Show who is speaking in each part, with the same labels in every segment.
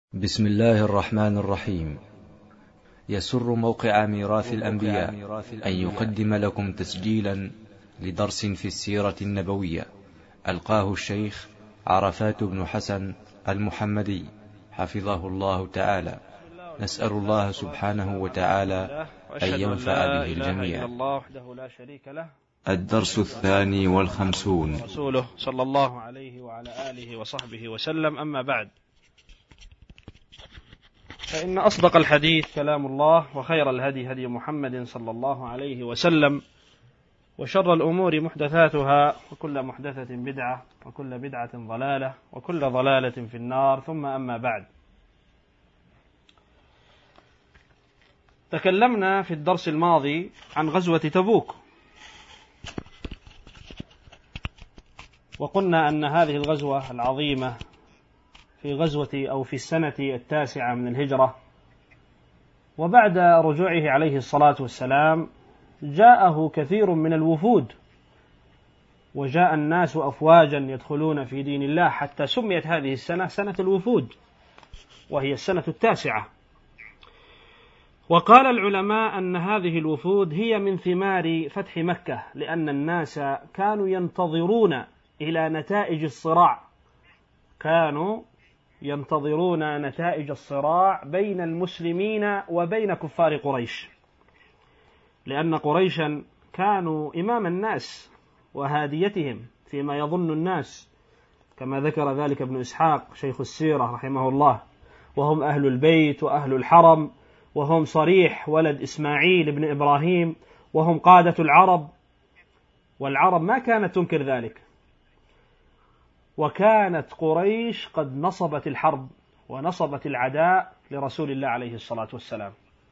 Speaker 1: بسم الله الرحمن الرحيم. يسر موقع ميراث الأنبياء أن يقدم لكم تسجيلا لدرس في السيرة النبوية ألقاه الشيخ عرفات بن حسن المحمدي حفظه الله تعالى. نسأل الله سبحانه وتعالى أن ينفع به الجميع. الدرس 52
Speaker 2: رسوله صلى الله عليه وعلى آله وصحبه وسلم. أما بعد، فإن أصدق الحديث كلام الله، وخير الهدي هدي محمد صلى الله عليه وسلم، وشر الأمور محدثاتها، وكل محدثة بدعة، وكل بدعة ضلالة، وكل ضلالة في النار. ثم أما بعد، تكلمنا في الدرس الماضي عن غزوة تبوك، وقلنا أن هذه الغزوة العظيمة في السنة 9 من الهجرة، وبعد رجوعه عليه الصلاة والسلام جاءه كثير من الوفود، وجاء الناس أفواجا يدخلون في دين الله، حتى سميت هذه السنة سنة الوفود، وهي السنة 9. وقال العلماء أن هذه الوفود هي من ثمار فتح مكة، لأن الناس كانوا ينتظرون إلى نتائج الصراع، بين المسلمين وبين كفار قريش، لأن قريشا كانوا إمام الناس وهاديتهم فيما يظن الناس، كما ذكر ذلك ابن إسحاق شيخ السيرة رحمه الله، وهم أهل البيت وأهل الحرم، وهم صريح ولد إسماعيل بن إبراهيم، وهم قادة العرب، والعرب ما كانت تنكر ذلك. وكانت قريش قد نصبت الحرب ونصبت العداء لرسول الله عليه الصلاة والسلام،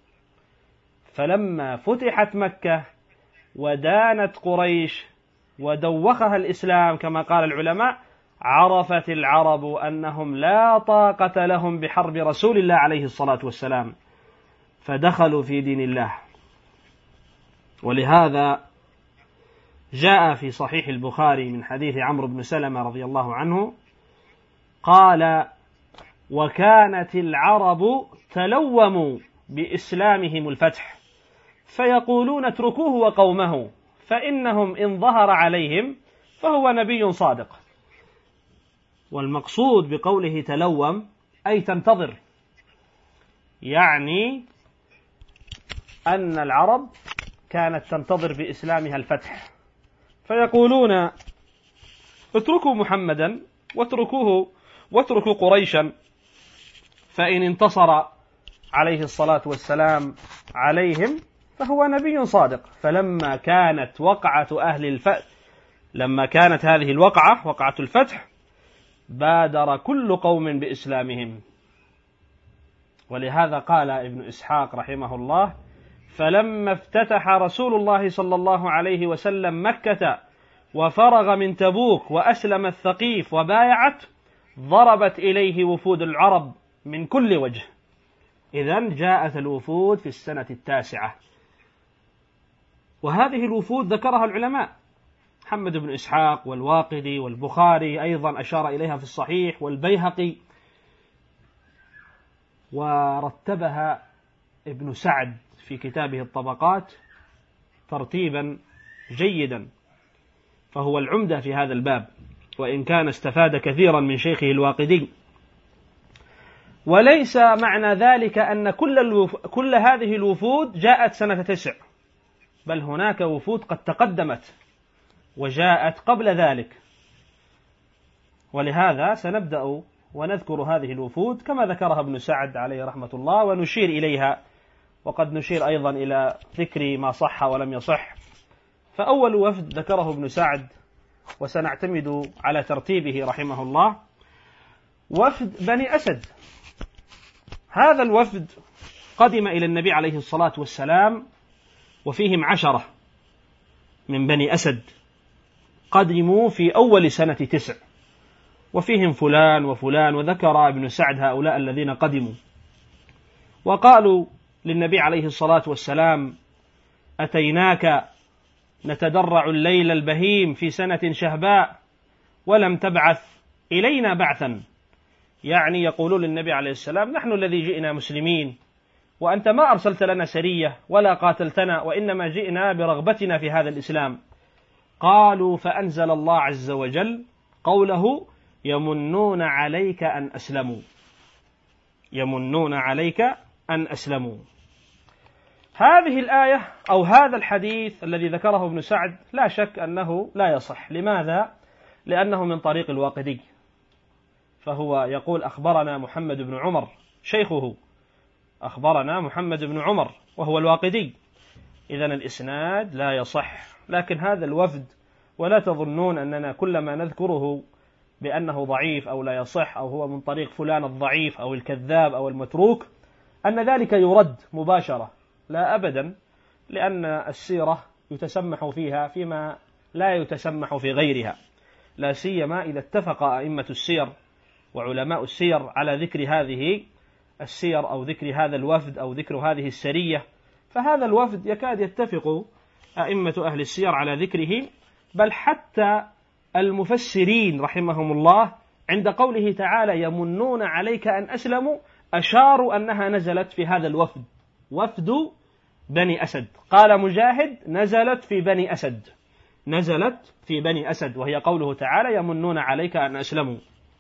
Speaker 2: فلما فتحت مكة ودانت قريش ودوخها الإسلام كما قال العلماء، عرفت العرب أنهم لا طاقة لهم بحرب رسول الله عليه الصلاة والسلام، فدخلوا في دين الله. ولهذا جاء في صحيح البخاري من حديث عمرو بن سلمة رضي الله عنه قال: وكانت العرب تلوموا بإسلامهم الفتح، فيقولون اتركوه وقومه، فإنهم إن ظهر عليهم فهو نبي صادق. والمقصود بقوله تلوم أي تنتظر، يعني أن العرب كانت تنتظر بإسلامها الفتح، فيقولون اتركوا محمدا واتركوا قريشا، فإن انتصر عليه الصلاة والسلام عليهم فهو نبي صادق. فلما كانت هذه الوقعة وقعة الفتح، بادر كل قوم بإسلامهم. ولهذا قال ابن إسحاق رحمه الله: فلما افتتح رسول الله صلى الله عليه وسلم مكة وفرغ من تبوك وأسلم الثقيف وبايعت، ضربت إليه وفود العرب من كل وجه. إذن جاءت الوفود في السنة 9، وهذه الوفود ذكرها العلماء، محمد بن إسحاق والواقدي والبخاري أيضا أشار إليها في الصحيح، والبيهقي، ورتبها ابن سعد في كتابه الطبقات ترتيبا جيدا، فهو العمدة في هذا الباب، وإن كان استفاد كثيرا من شيخه الواقدي. وليس معنى ذلك أن كل هذه الوفود جاءت سنة 9، بل هناك وفود قد تقدمت وجاءت قبل ذلك، ولهذا سنبدأ ونذكر هذه الوفود كما ذكرها ابن سعد عليه رحمة الله، ونشير إليها، وقد نشير أيضا إلى ذكر ما صح ولم يصح. فأول وفد ذكره ابن سعد، وسنعتمد على ترتيبه رحمه الله، وفد بني أسد. هذا الوفد قدم إلى النبي عليه الصلاة والسلام، وفيهم 10 من بني أسد قدموا في أول سنة 9، وفيهم فلان وفلان، وذكر ابن سعد هؤلاء الذين قدموا، وقالوا للنبي عليه الصلاة والسلام: أتيناك نتدرع الليل البهيم في سنة شهباء، ولم تبعث إلينا بعثا، يعني يقولون للنبي عليه السلام: نحن الذي جئنا مسلمين، وأنت ما أرسلت لنا سرية ولا قاتلتنا، وإنما جئنا برغبتنا في هذا الإسلام. قالوا: فأنزل الله عز وجل قوله: يمنون عليك أن أسلموا، يمنون عليك أن أسلموا. هذه الآية أو هذا الحديث الذي ذكره ابن سعد لا شك أنه لا يصح. لماذا؟ لأنه من طريق الواقدي، فهو يقول: أخبرنا محمد بن عمر، شيخه أخبرنا محمد بن عمر وهو الواقدي، إذن الإسناد لا يصح. لكن هذا الوفد، ولا تظنون أننا كلما نذكره بأنه ضعيف أو لا يصح أو هو من طريق فلان الضعيف أو الكذاب أو المتروك أن ذلك يرد مباشرة، لا أبدا، لأن السيرة يتسمح فيها فيما لا يتسمح في غيرها، لا سيما إذا اتفق أئمة السير وعلماء السير على ذكر هذه السير أو ذكر هذا الوفد أو ذكر هذه السرية، فهذا الوفد يكاد يتفق أئمة أهل السير على ذكره. بل حتى المفسرين رحمهم الله عند قوله تعالى: يمنون عليك أن أسلموا، أشاروا أنها نزلت في هذا الوفد، وفد بني أسد. قال مجاهد: نزلت في بني أسد، نزلت في بني أسد، وهي قوله تعالى: يمنون عليك أن أسلموا.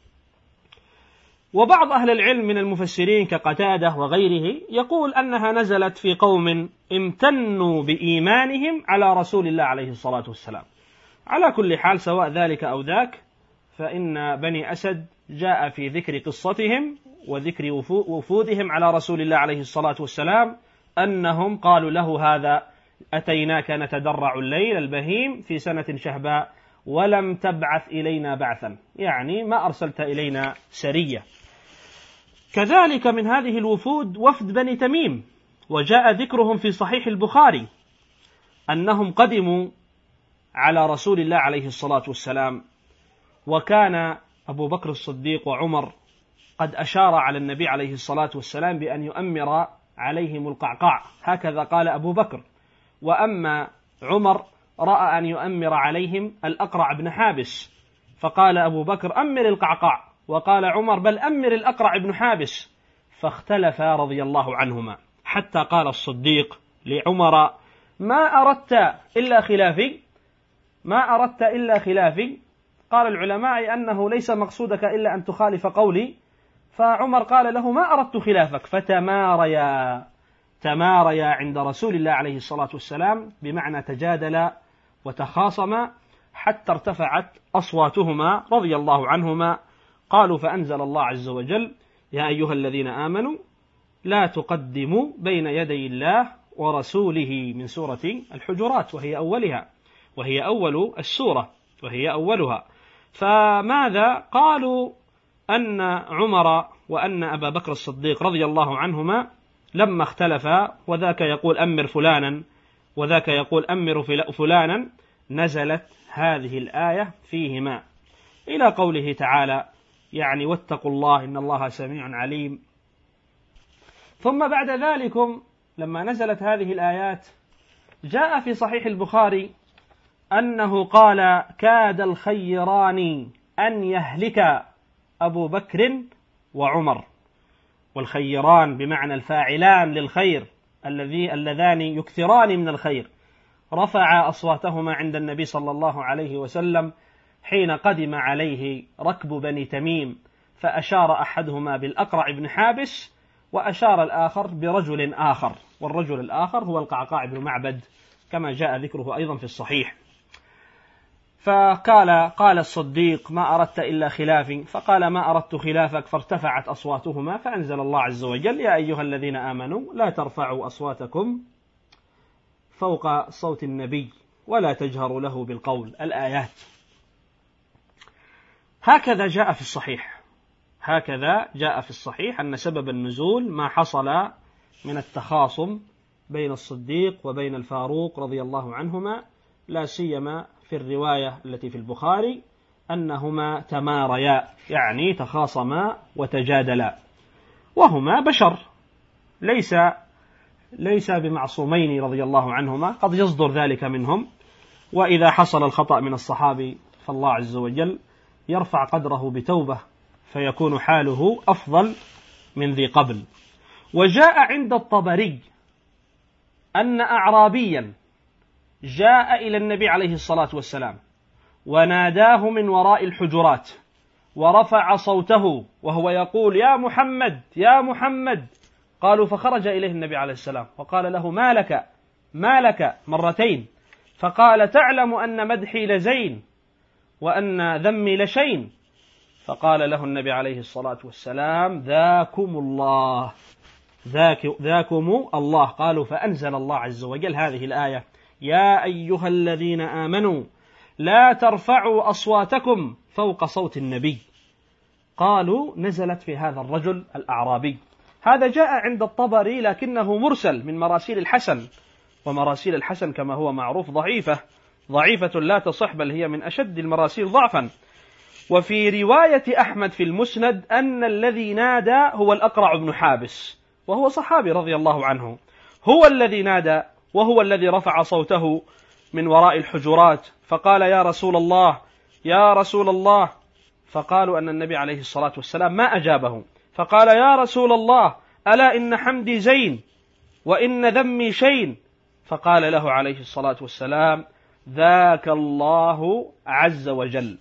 Speaker 2: وبعض أهل العلم من المفسرين كقتادة وغيره يقول أنها نزلت في قوم امتنوا بإيمانهم على رسول الله عليه الصلاة والسلام. على كل حال، سواء ذلك أو ذاك، فإن بني أسد جاء في ذكر قصتهم وذكر وفودهم على رسول الله عليه الصلاة والسلام أنهم قالوا له: هذا أتيناك نتدرع الليل البهيم في سنة شهباء ولم تبعث إلينا بعثا، يعني ما أرسلت إلينا سرية. كذلك من هذه الوفود وفد بني تميم، وجاء ذكرهم في صحيح البخاري أنهم قدموا على رسول الله عليه الصلاة والسلام، وكان أبو بكر الصديق وعمر قد أشار على النبي عليه الصلاة والسلام بأن يؤمر عليهم القعقاع، هكذا قال أبو بكر، وأما عمر رأى أن يؤمر عليهم الأقرع بن حابس، فقال أبو بكر: أمر القعقاع، وقال عمر: بل أمر الأقرع بن حابس، فاختلفا رضي الله عنهما، حتى قال الصديق لعمر: ما أردت إلا خلافي، ما أردت إلا خلافي. قال العلماء أنه ليس مقصودك إلا أن تخالف قولي، فعمر قال له: ما أردت خلافك. تماريا عند رسول الله عليه الصلاة والسلام، بمعنى تجادلا وتخاصما حتى ارتفعت أصواتهما رضي الله عنهما. قالوا: فأنزل الله عز وجل: يا أيها الذين آمنوا لا تقدموا بين يدي الله ورسوله، من سورة الحجرات، وهي أولها، وهي أول السورة، وهي أولها. فماذا قالوا؟ أن عمر وأن أبا بكر الصديق رضي الله عنهما لما اختلفا، وذاك يقول أمر فلانا وذاك يقول أمر فلانا، نزلت هذه الآية فيهما إلى قوله تعالى: يعني واتقوا الله إن الله سميع عليم. ثم بعد ذلك لما نزلت هذه الآيات جاء في صحيح البخاري أنه قال: كاد الخيران أن يهلك أبو بكر وعمر. والخيران بمعنى الفاعلان للخير، اللذان يكثران من الخير، رفع أصواتهما عند النبي صلى الله عليه وسلم حين قدم عليه ركب بني تميم، فأشار أحدهما بالأقرع بن حابس، وأشار الآخر برجل آخر، والرجل الآخر هو القعقاع بن معبد كما جاء ذكره أيضا في الصحيح. قال الصديق: ما أردت إلا خلافي، فقال: ما أردت خلافك، فارتفعت أصواتهما، فأنزل الله عز وجل: يا أيها الذين آمنوا لا ترفعوا أصواتكم فوق صوت النبي ولا تجهروا له بالقول، الآيات. هكذا جاء في الصحيح أن سبب النزول ما حصل من التخاصم بين الصديق وبين الفاروق رضي الله عنهما، لا سيما في الرواية التي في البخاري أنهما تماريا، يعني تخاصما وتجادلا، وهما بشر، ليس بمعصومين رضي الله عنهما، قد يصدر ذلك منهم، وإذا حصل الخطأ من الصحابي فالله عز وجل يرفع قدره بتوبة فيكون حاله أفضل من ذي قبل. وجاء عند الطبري أن أعرابيا جاء إلى النبي عليه الصلاة والسلام وناداه من وراء الحجرات ورفع صوته وهو يقول: يا محمد يا محمد. قالوا: فخرج إليه النبي عليه السلام وقال له: ما لك مرتين. فقال: تعلم أن مدحي لزين وأن ذمي لشين. فقال له النبي عليه الصلاة والسلام: ذاكم الله. قالوا: فأنزل الله عز وجل هذه الآية: يا أيها الذين آمنوا لا ترفعوا أصواتكم فوق صوت النبي. قالوا: نزلت في هذا الرجل الأعرابي. هذا جاء عند الطبري لكنه مرسل من مراسيل الحسن، ومراسيل الحسن كما هو معروف ضعيفة لا تصح، بل هي من أشد المراسيل ضعفا. وفي رواية أحمد في المسند أن الذي نادى هو الأقرع بن حابس، وهو صحابي رضي الله عنه، هو الذي نادى وهو الذي رفع صوته من وراء الحجرات فقال: يا رسول الله يا رسول الله. فقالوا أن النبي عليه الصلاة والسلام ما أجابه، فقال: يا رسول الله ألا إن حمدي زين وإن ذمي شين. فقال له عليه الصلاة والسلام: ذاك الله عز وجل.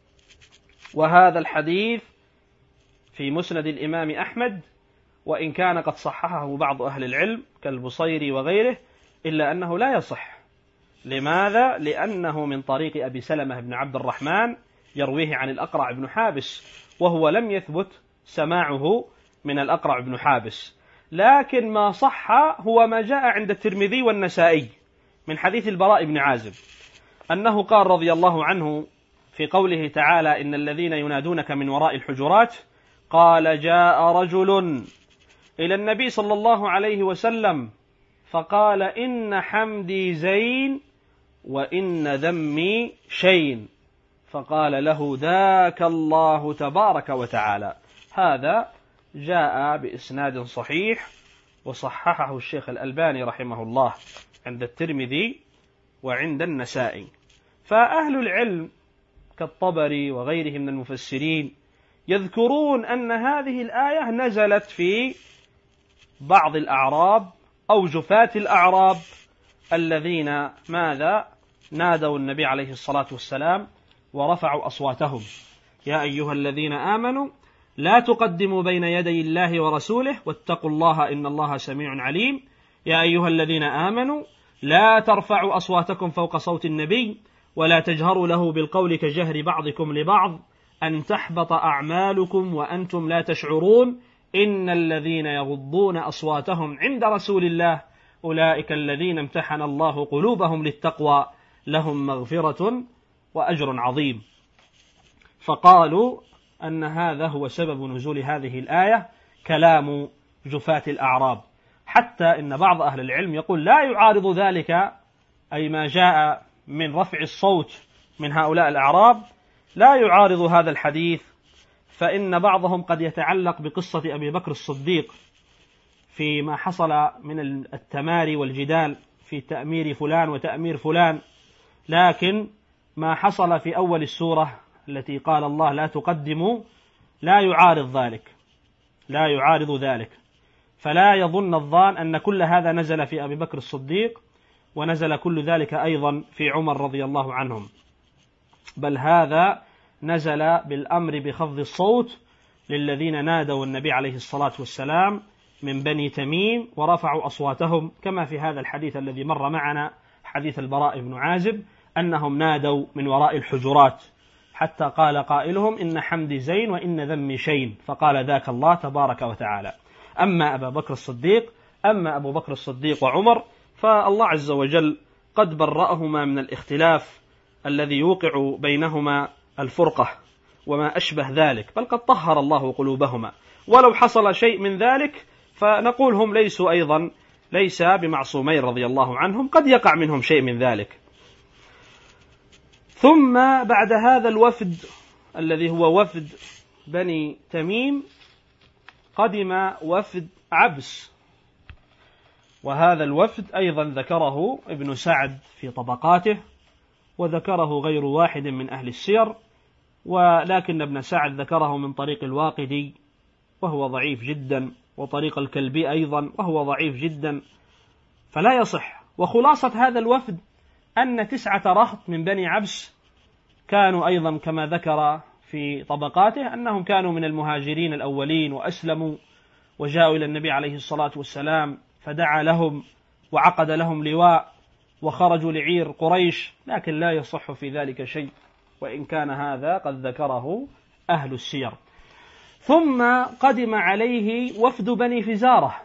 Speaker 2: وهذا الحديث في مسند الإمام أحمد، وإن كان قد صححه بعض أهل العلم كالبصيري وغيره، إلا أنه لا يصح. لماذا؟ لأنه من طريق أبي سلمة بن عبد الرحمن يرويه عن الأقرع بن حابس، وهو لم يثبت سماعه من الأقرع بن حابس. لكن ما صح هو ما جاء عند الترمذي والنسائي من حديث البراء بن عازب أنه قال رضي الله عنه في قوله تعالى: إن الذين ينادونك من وراء الحجرات، قال: جاء رجل إلى النبي صلى الله عليه وسلم فقال: إن حمدي زين وإن ذمي شين. فقال له: ذاك الله تبارك وتعالى. هذا جاء بإسناد صحيح وصححه الشيخ الألباني رحمه الله عند الترمذي وعند النسائي. فأهل العلم كالطبري وغيره من المفسرين يذكرون أن هذه الآية نزلت في بعض الأعراب أو جفاة الأعراب الذين ماذا؟ نادوا النبي عليه الصلاة والسلام ورفعوا أصواتهم: يا أيها الذين آمنوا لا تقدموا بين يدي الله ورسوله واتقوا الله إن الله سميع عليم. يا أيها الذين آمنوا لا ترفعوا أصواتكم فوق صوت النبي ولا تجهروا له بالقول كجهر بعضكم لبعض أن تحبط أعمالكم وأنتم لا تشعرون إن الذين يغضون أصواتهم عند رسول الله أولئك الذين امتحن الله قلوبهم للتقوى لهم مغفرة وأجر عظيم. فقالوا أن هذا هو سبب نزول هذه الآية، كلام جفاة الأعراب. حتى إن بعض أهل العلم يقول لا يعارض ذلك، أي ما جاء من رفع الصوت من هؤلاء الأعراب لا يعارض هذا الحديث، فإن بعضهم قد يتعلق بقصة أبي بكر الصديق فيما حصل من التماري والجدال في تأمير فلان وتأمير فلان، لكن ما حصل في أول السورة التي قال الله لا تقدموا لا يعارض ذلك. فلا يظن الظان أن كل هذا نزل في أبي بكر الصديق ونزل كل ذلك أيضا في عمر رضي الله عنهم، بل هذا نزل بالأمر بخفض الصوت للذين نادوا النبي عليه الصلاة والسلام من بني تميم ورفعوا أصواتهم، كما في هذا الحديث الذي مر معنا حديث البراء بن عازب أنهم نادوا من وراء الحجرات حتى قال قائلهم إن حمدي زين وإن ذمي شين، فقال ذاك الله تبارك وتعالى. أما أبو بكر الصديق وعمر فالله عز وجل قد برأهما من الاختلاف الذي يوقع بينهما الفرقة وما أشبه ذلك، بل قد طهر الله قلوبهما، ولو حصل شيء من ذلك فنقول هم ليس بمعصومين رضي الله عنهم، قد يقع منهم شيء من ذلك. ثم بعد هذا الوفد الذي هو وفد بني تميم قدم وفد عبس، وهذا الوفد أيضا ذكره ابن سعد في طبقاته وذكره غير واحد من أهل السير، ولكن ابن سعد ذكره من طريق الواقدي وهو ضعيف جدا، وطريق الكلبي أيضا وهو ضعيف جدا، فلا يصح. وخلاصة هذا الوفد أن 9 رهط من بني عبس كانوا أيضا كما ذكر في طبقاته أنهم كانوا من المهاجرين الأولين وأسلموا وجاءوا إلى النبي عليه الصلاة والسلام فدعا لهم وعقد لهم لواء وخرجوا لعير قريش، لكن لا يصح في ذلك شيء، وإن كان هذا قد ذكره أهل السير. ثم قدم عليه وفد بني فزارة.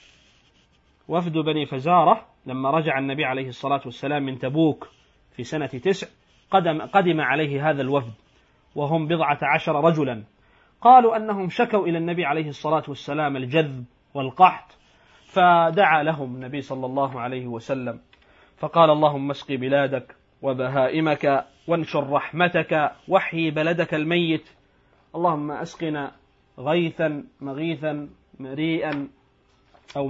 Speaker 2: وفد بني فزارة لما رجع النبي عليه الصلاة والسلام من تبوك في سنة 9 قدم عليه هذا الوفد، وهم 12 رجلا. قالوا أنهم شكوا إلى النبي عليه الصلاة والسلام الجذب والقحط، فدعا لهم النبي صلى الله عليه وسلم فقال: اللهم اسق بلادك وبهائمك وانشر رحمتك واحيي بلدك الميت، اللهم اسقنا غيثا مغيثا مريئا أو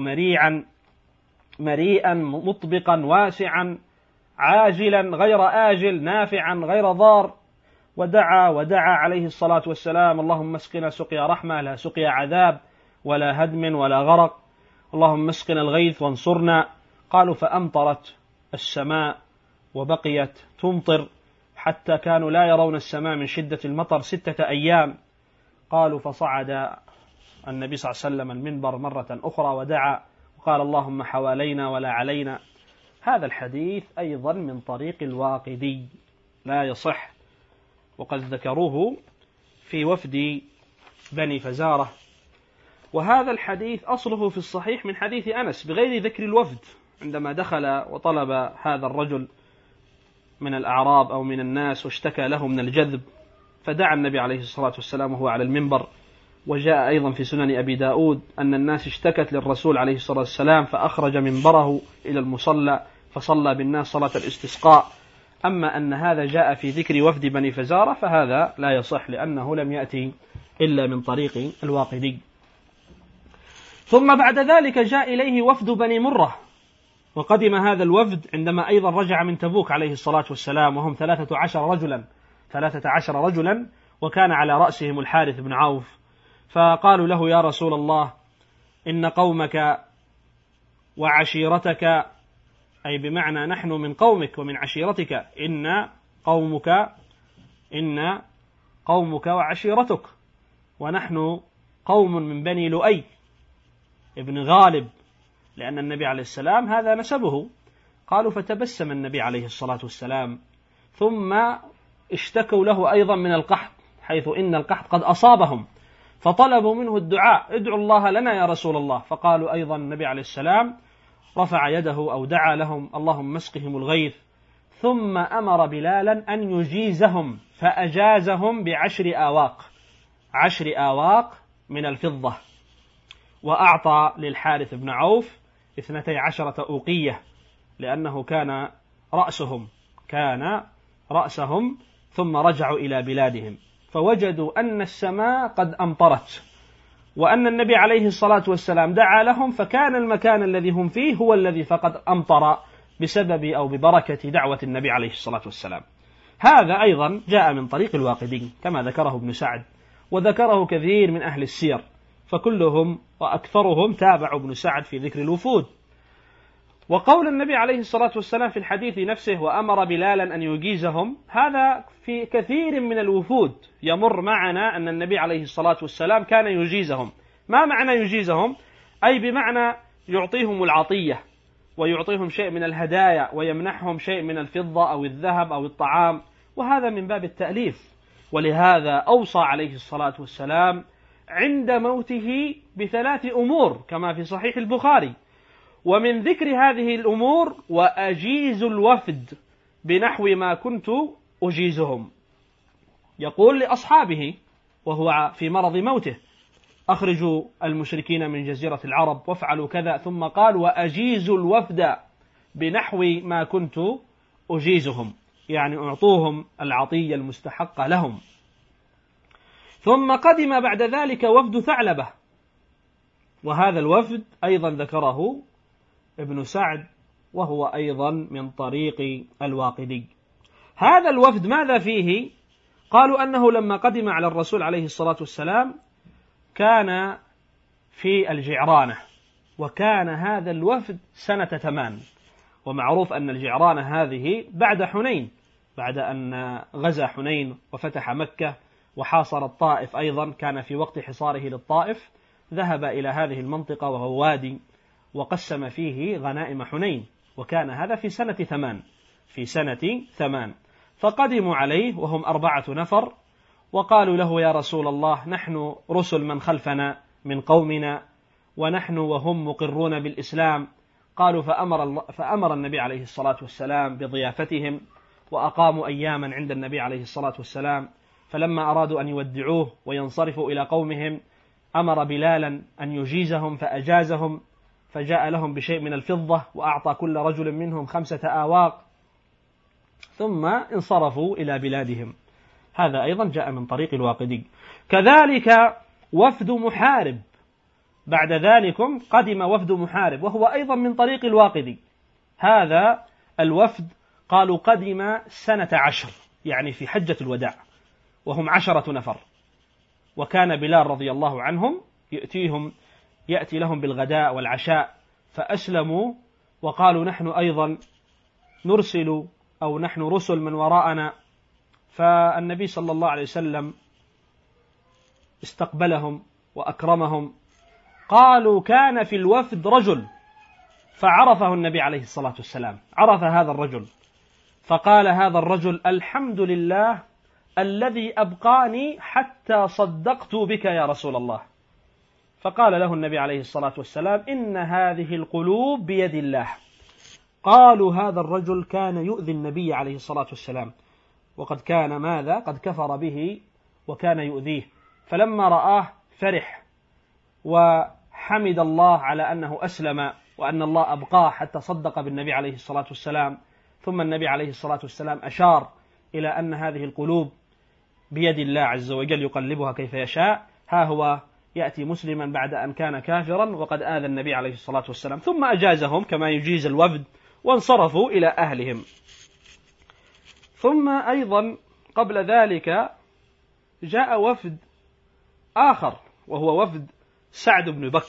Speaker 2: مريئا مطبقا واسعا عاجلا غير آجل نافعا غير ضار. ودعا عليه الصلاة والسلام: اللهم اسقنا سقيا رحمة لا سقيا عذاب ولا هدم ولا غرق، اللهم اسقنا الغيث وانصرنا. قالوا: فأمطرت السماء وبقيت تمطر حتى كانوا لا يرون السماء من شدة المطر 6 أيام. قالوا: فصعد النبي صلى الله عليه وسلم المنبر مرة أخرى ودعا وقال: اللهم حوالينا ولا علينا. هذا الحديث أيضا من طريق الواقدي لا يصح، وقد ذكروه في وفد بني فزارة. وهذا الحديث أصله في الصحيح من حديث أنس بغير ذكر الوفد، عندما دخل وطلب هذا الرجل من الأعراب أو من الناس واشتكى له من الجذب، فدعا النبي عليه الصلاة والسلام وهو على المنبر. وجاء أيضا في سنن أبي داود أن الناس اشتكت للرسول عليه الصلاة والسلام فأخرج منبره إلى المصلى فصلى بالناس صلاة الاستسقاء. أما أن هذا جاء في ذكر وفد بني فزارة فهذا لا يصح، لأنه لم يأتي إلا من طريق الواقدي. ثم بعد ذلك جاء إليه وفد بني مرة، وقدم هذا الوفد عندما أيضا رجع من تبوك عليه الصلاة والسلام، وهم 13 رجلا، وكان على رأسهم الحارث بن عوف. فقالوا له: يا رسول الله، إن قومك وعشيرتك، أي بمعنى نحن من قومك ومن عشيرتك، إن قومك وعشيرتك، ونحن قوم من بني لؤي ابن غالب، لأن النبي عليه السلام هذا نسبه. قالوا: فتبسم النبي عليه الصلاة والسلام، ثم اشتكوا له أيضا من القحط، حيث إن القحط قد أصابهم، فطلبوا منه الدعاء: ادعوا الله لنا يا رسول الله. فقالوا أيضا النبي عليه السلام رفع يده أو دعا لهم: اللهم اسقهم الغيث. ثم أمر بلالا أن يجيزهم، فأجازهم ب10 آواق من الفضة، وأعطى للحارث بن عوف 12 أوقية، لأنه كان رأسهم. ثم رجعوا إلى بلادهم فوجدوا أن السماء قد أمطرت، وأن النبي عليه الصلاة والسلام دعا لهم، فكان المكان الذي هم فيه هو الذي فقد أمطر بسبب أو ببركة دعوة النبي عليه الصلاة والسلام. هذا أيضا جاء من طريق الواقدي كما ذكره ابن سعد، وذكره كثير من أهل السير، فكلهم وأكثرهم تابعوا ابن سعد في ذكر الوفود. وقول النبي عليه الصلاة والسلام في الحديث نفسه: وأمر بلالا أن يجيزهم، هذا في كثير من الوفود يمر معنا أن النبي عليه الصلاة والسلام كان يجيزهم. ما معنى يجيزهم؟ أي بمعنى يعطيهم العطية ويعطيهم شيء من الهدايا ويمنحهم شيء من الفضة أو الذهب أو الطعام، وهذا من باب التأليف. ولهذا أوصى عليه الصلاة والسلام عند موته ب3 أمور كما في صحيح البخاري، ومن ذكر هذه الأمور: وأجيز الوفد بنحو ما كنت أجيزهم. يقول لأصحابه وهو في مرض موته: أخرجوا المشركين من جزيرة العرب وافعلوا كذا، ثم قال: وأجيز الوفد بنحو ما كنت أجيزهم، يعني أعطوهم العطية المستحقة لهم. ثم قدم بعد ذلك وفد ثعلبة، وهذا الوفد أيضا ذكره ابن سعد، وهو أيضا من طريق الواقدي. هذا الوفد ماذا فيه؟ قالوا أنه لما قدم على الرسول عليه الصلاة والسلام كان في الجعرانة، وكان هذا الوفد سنة 8، ومعروف أن الجعرانة هذه بعد حنين، بعد أن غزا حنين وفتح مكة وحاصر الطائف أيضا، كان في وقت حصاره للطائف ذهب إلى هذه المنطقة وهو وادي وقسم فيه غنائم حنين، وكان هذا في سنة 8، في سنة 8. فقدموا عليه وهم 4 نفر، وقالوا له يا رسول الله نحن رسل من خلفنا من قومنا، ونحن وهم مقرون بالإسلام. قالوا فأمر النبي عليه الصلاة والسلام بضيافتهم، وأقاموا أياما عند النبي عليه الصلاة والسلام. فلما أرادوا أن يودعوه وينصرفوا إلى قومهم أمر بلالا أن يجيزهم فأجازهم، فجاء لهم بشيء من الفضة وأعطى كل رجل منهم 5 آواق، ثم انصرفوا إلى بلادهم. هذا أيضا جاء من طريق الواقدي. كذلك وفد محارب، بعد ذلك قدم وفد محارب وهو أيضا من طريق الواقدي. هذا الوفد قالوا قدم سنة 10، يعني في حجة الوداع، وهم 10 نفر، وكان بلال رضي الله عنهم يأتي لهم بالغداء والعشاء، فأسلموا وقالوا نحن أيضا نرسل أو نحن رسل من وراءنا. فالنبي صلى الله عليه وسلم استقبلهم وأكرمهم. قالوا كان في الوفد رجل فعرفه النبي عليه الصلاة والسلام، عرف هذا الرجل، فقال هذا الرجل الحمد لله الذي أبقاني حتى صدقت بك يا رسول الله. فقال له النبي عليه الصلاة والسلام إن هذه القلوب بيد الله. قالوا هذا الرجل كان يؤذي النبي عليه الصلاة والسلام، وقد كان ماذا؟ قد كفر به وكان يؤذيه. فلما رآه فرح وحمد الله على أنه أسلم وأن الله أبقاه حتى صدق بالنبي عليه الصلاة والسلام. ثم النبي عليه الصلاة والسلام أشار إلى أن هذه القلوب بيد الله عز وجل يقلبها كيف يشاء. ها هو يأتي مسلما بعد أن كان كافرا وقد آذى النبي عليه الصلاة والسلام، ثم أجازهم كما يجيز الوفد وانصرفوا إلى أهلهم. ثم أيضا قبل ذلك جاء وفد آخر وهو وفد سعد بن بكر،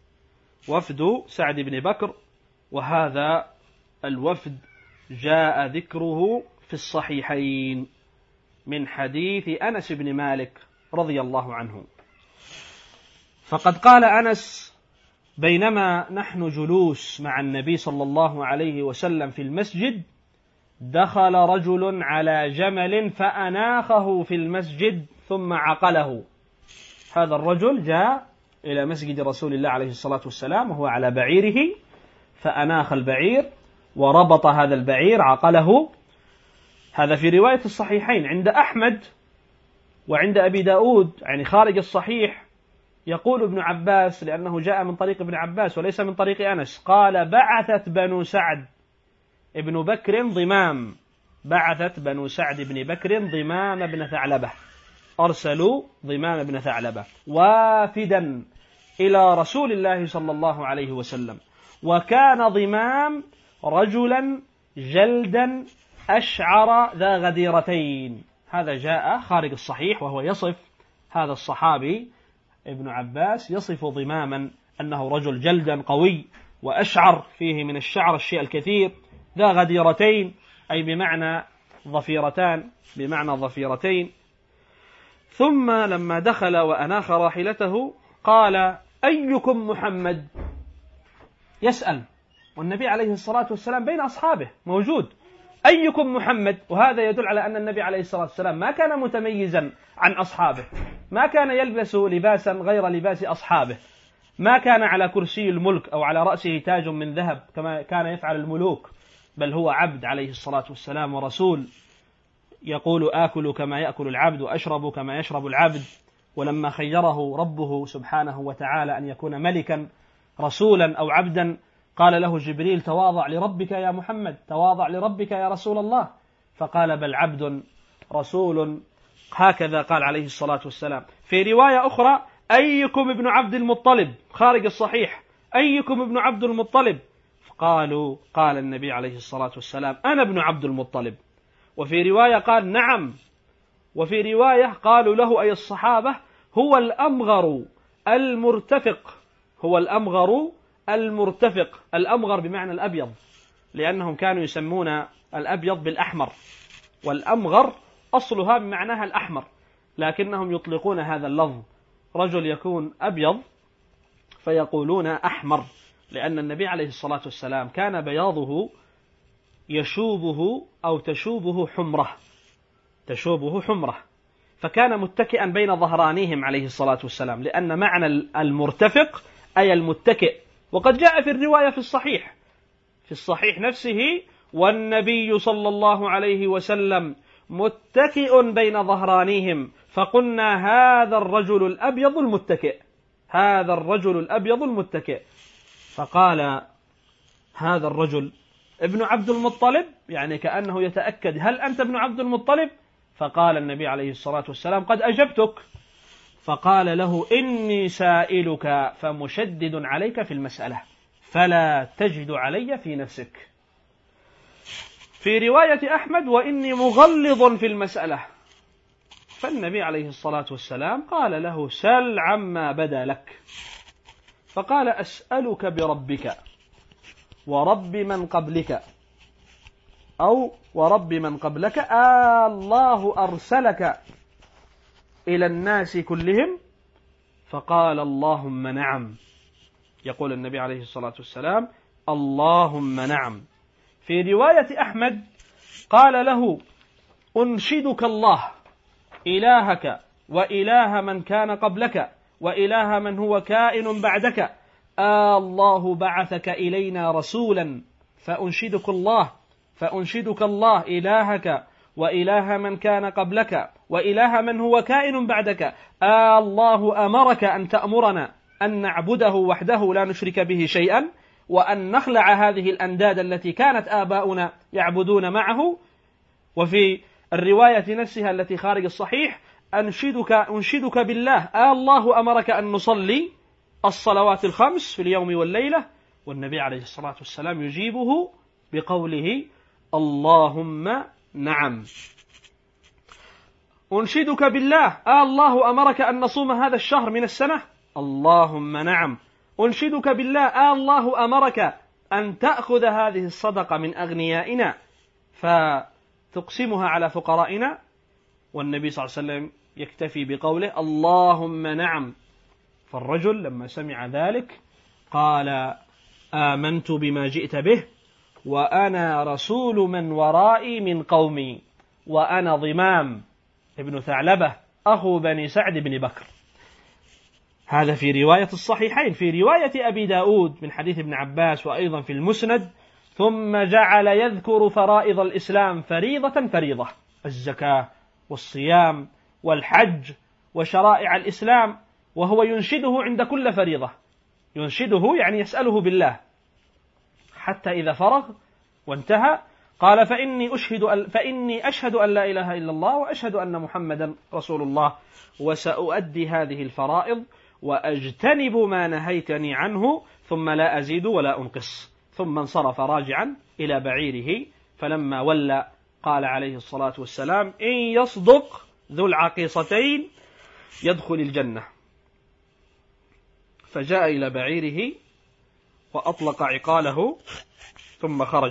Speaker 2: وفد سعد بن بكر، وهذا الوفد جاء ذكره في الصحيحين من حديث أنس بن مالك رضي الله عنه. فقد قال أنس بينما نحن جلوس مع النبي صلى الله عليه وسلم في المسجد دخل رجل على جمل فأناخه في المسجد ثم عقله. هذا الرجل جاء إلى مسجد رسول الله عليه الصلاة والسلام وهو على بعيره، فأناخ البعير وربط هذا البعير عقله. هذا في رواية الصحيحين عند أحمد وعند أبي داود، يعني خارج الصحيح. يقول ابن عباس لأنه جاء من طريق ابن عباس وليس من طريق أنس، قال بعثت بنو سعد ابن بكر ضمام، بعثت بنو سعد بن بكر ضمام بن ثعلبة، أرسلوا ضمام بن ثعلبة وافدا إلى رسول الله صلى الله عليه وسلم. وكان ضمام رجلا جلدا أشعر ذا غديرتين. هذا جاء خارج الصحيح، وهو يصف هذا الصحابي ابن عباس يصف ضماما أنه رجل جلدا قوي وأشعر فيه من الشعر الشيء الكثير، ذا غديرتين أي بمعنى ظفيرتان، بمعنى ظفيرتين. ثم لما دخل وأناخ راحلته قال أيكم محمد؟ يسأل، والنبي عليه الصلاة والسلام بين أصحابه موجود، أيكم محمد؟ وهذا يدل على أن النبي عليه الصلاة والسلام ما كان متميزا عن أصحابه، ما كان يلبس لباسا غير لباس أصحابه، ما كان على كرسي الملك أو على رأسه تاج من ذهب كما كان يفعل الملوك، بل هو عبد عليه الصلاة والسلام ورسول، يقول آكل كما يأكل العبد وأشرب كما يشرب العبد. ولما خيره ربه سبحانه وتعالى أن يكون ملكا رسولا أو عبدا قال له جبريل تواضع لربك يا محمد، تواضع لربك يا رسول الله، فقال بل عبد رسول، هكذا قال عليه الصلاة والسلام. في رواية أخرى أيكم ابن عبد المطلب، خارج الصحيح، أيكم ابن عبد المطلب؟ قالوا قال النبي عليه الصلاة والسلام أنا ابن عبد المطلب. وفي رواية قال نعم وفي رواية قالوا له أي الصحابة هو الأمغر المرتفق، هو الأمغر المرتفق، الأمغر بمعنى الأبيض، لأنهم كانوا يسمون الأبيض بالأحمر، والأمغر أصلها بمعناها الأحمر، لكنهم يطلقون هذا اللفظ، رجل يكون أبيض فيقولون أحمر، لأن النبي عليه الصلاة والسلام كان بياضه يشوبه أو تشوبه حمرة، فكان متكئا بين ظهرانيهم عليه الصلاة والسلام، لأن معنى المرتفق أي المتكئ. وقد جاء في الرواية في الصحيح نفسه: والنبي صلى الله عليه وسلم متكئ بين ظهرانيهم، فقلنا هذا الرجل الأبيض المتكئ، هذا الرجل الأبيض المتكئ. فقال هذا الرجل ابن عبد المطلب، يعني كأنه يتأكد هل أنت ابن عبد المطلب؟ فقال النبي عليه الصلاة والسلام قد أجبتك. فقال له إني سائلك فمشدد عليك في المسألة فلا تجد علي في نفسك. في رواية أحمد وإني مغلظ في المسألة. فالنبي عليه الصلاة والسلام قال له سل عما بدا لك. فقال أسألك بربك ورب من قبلك، أو ورب من قبلك، الله أرسلك إلى الناس كلهم؟ فقال اللهم نعم. يقول النبي عليه الصلاة والسلام اللهم نعم. في رواية أحمد قال له أنشدك الله إلهك وإله من كان قبلك وإله من هو كائن بعدك، الله بعثك إلينا رسولا فأنشدك الله إلهك وإله من كان قبلك وإله من هو كائن بعدك، الله أمرك أن تأمرنا أن نعبده وحده لا نشرك به شيئا، وأن نخلع هذه الأنداد التي كانت آباؤنا يعبدون معه. وفي الرواية نفسها التي خارج الصحيح أنشدك بالله، الله أمرك أن نصلي الصلوات الخمس في اليوم والليلة. والنبي عليه الصلاة والسلام يجيبه بقوله اللهم نعم. أنشدك بالله، الله أمرك أن نصوم هذا الشهر من السنة؟ اللهم نعم. أنشدك بالله، الله أمرك أن تأخذ هذه الصدقة من أغنيائنا فتقسمها على فقرائنا؟ والنبي صلى الله عليه وسلم يكتفي بقوله اللهم نعم. فالرجل لما سمع ذلك قال آمنت بما جئت به، وأنا رسول من ورائي من قومي، وأنا ضمام ابن ثعلبة أخو بني سعد بن بكر. هذا في رواية الصحيحين. في رواية أبي داود من حديث ابن عباس وأيضا في المسند: ثم جعل يذكر فرائض الإسلام فريضة، الزكاة والصيام والحج وشرائع الإسلام، وهو ينشده عند كل فريضة، ينشده يعني يسأله بالله، حتى إذا فرغ وانتهى قال فإني أشهد أن لا إله إلا الله وأشهد أن محمدا رسول الله، وسأؤدي هذه الفرائض وأجتنب ما نهيتني عنه، ثم لا أزيد ولا أنقص. ثم انصرف راجعا إلى بعيره، فلما ولى قال عليه الصلاة والسلام إن يصدق ذو العقيصتين يدخل الجنة. فجاء إلى بعيره وأطلق عقاله ثم خرج،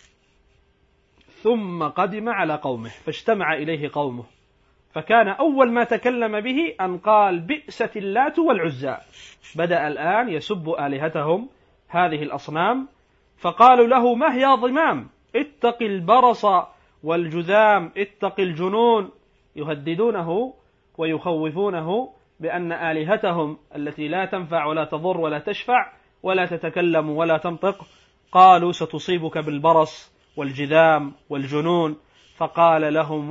Speaker 2: ثم قدم على قومه فاجتمع إليه قومه، فكان أول ما تكلم به أن قال بئست اللات والعزى. بدأ الآن يسب آلهتهم هذه الأصنام، فقالوا له ما هي ضمام، اتق البرص والجذام، اتق الجنون، يهددونه ويخوفونه بأن آلهتهم التي لا تنفع ولا تضر ولا تشفع ولا تتكلم ولا تنطق قالوا ستصيبك بالبرص والجذام والجنون. فقال لهم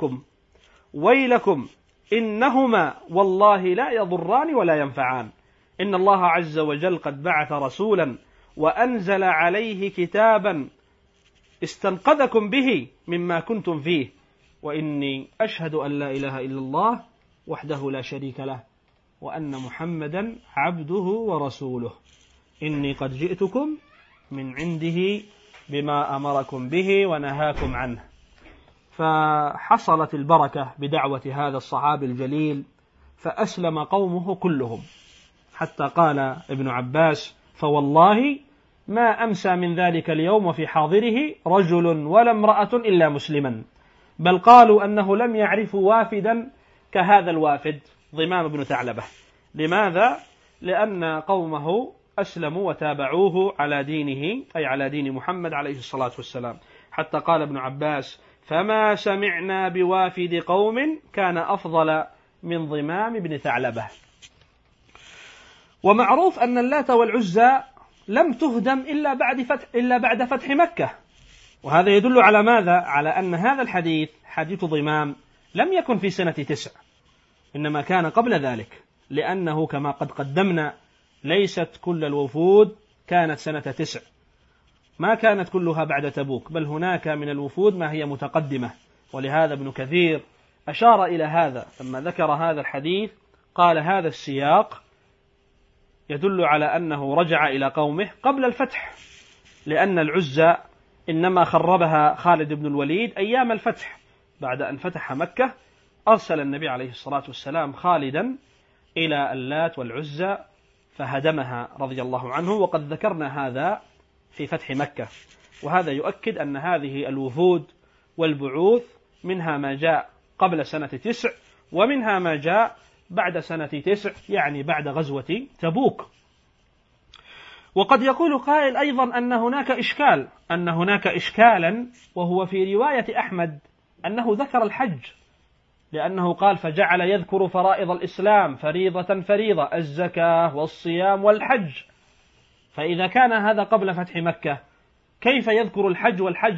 Speaker 2: ويلكم إنهما والله لا يضران ولا ينفعان، إن الله عز وجل قد بعث رسولا وأنزل عليه كتابا استنقذكم به مما كنتم فيه، وإني أشهد أن لا إله إلا الله وحده لا شريك له وأن محمدا عبده ورسوله، إني قد جئتكم من عنده بما أمركم به ونهاكم عنه. فحصلت البركة بدعوة هذا الصحابي الجليل، فأسلم قومه كلهم، حتى قال ابن عباس: فوالله ما أمسى من ذلك اليوم وفي حاضره رجل ولا امرأة إلا مسلما، بل قالوا أنه لم يعرفوا وافدا كهذا الوافد ضمام بن ثعلبة. لماذا؟ لأن قومه أسلموا وتابعوه على دينه، أي على دين محمد عليه الصلاة والسلام. حتى قال ابن عباس: فما سمعنا بوافد قوم كان أفضل من ضمام بن ثعلبة. ومعروف أن اللات والعزى لم تهدم إلا بعد فتح مكة، وهذا يدل على ماذا؟ على أن هذا الحديث حديث ضمام لم يكن في سنة 9، إنما كان قبل ذلك، لأنه كما قد قدمنا ليست كل الوفود كانت سنة 9، ما كانت كلها بعد تبوك، بل هناك من الوفود ما هي متقدمة. ولهذا ابن كثير أشار إلى هذا لما ذكر هذا الحديث، قال: هذا السياق يدل على أنه رجع إلى قومه قبل الفتح، لأن العزى إنما خربها خالد بن الوليد أيام الفتح، بعد أن فتح مكة أرسل النبي عليه الصلاة والسلام خالدا إلى اللات والعزى فهدمها رضي الله عنه، وقد ذكرنا هذا في فتح مكة. وهذا يؤكد أن هذه الوفود والبعوث منها ما جاء قبل سنة 9 ومنها ما جاء بعد سنة 9، يعني بعد غزوة تبوك. وقد يقول قائل أيضا أن هناك إشكالا، وهو في رواية أحمد أنه ذكر الحج، لأنه قال: فجعل يذكر فرائض الإسلام فريضة فريضة، الزكاة والصيام والحج. فإذا كان هذا قبل فتح مكة، كيف يذكر الحج والحج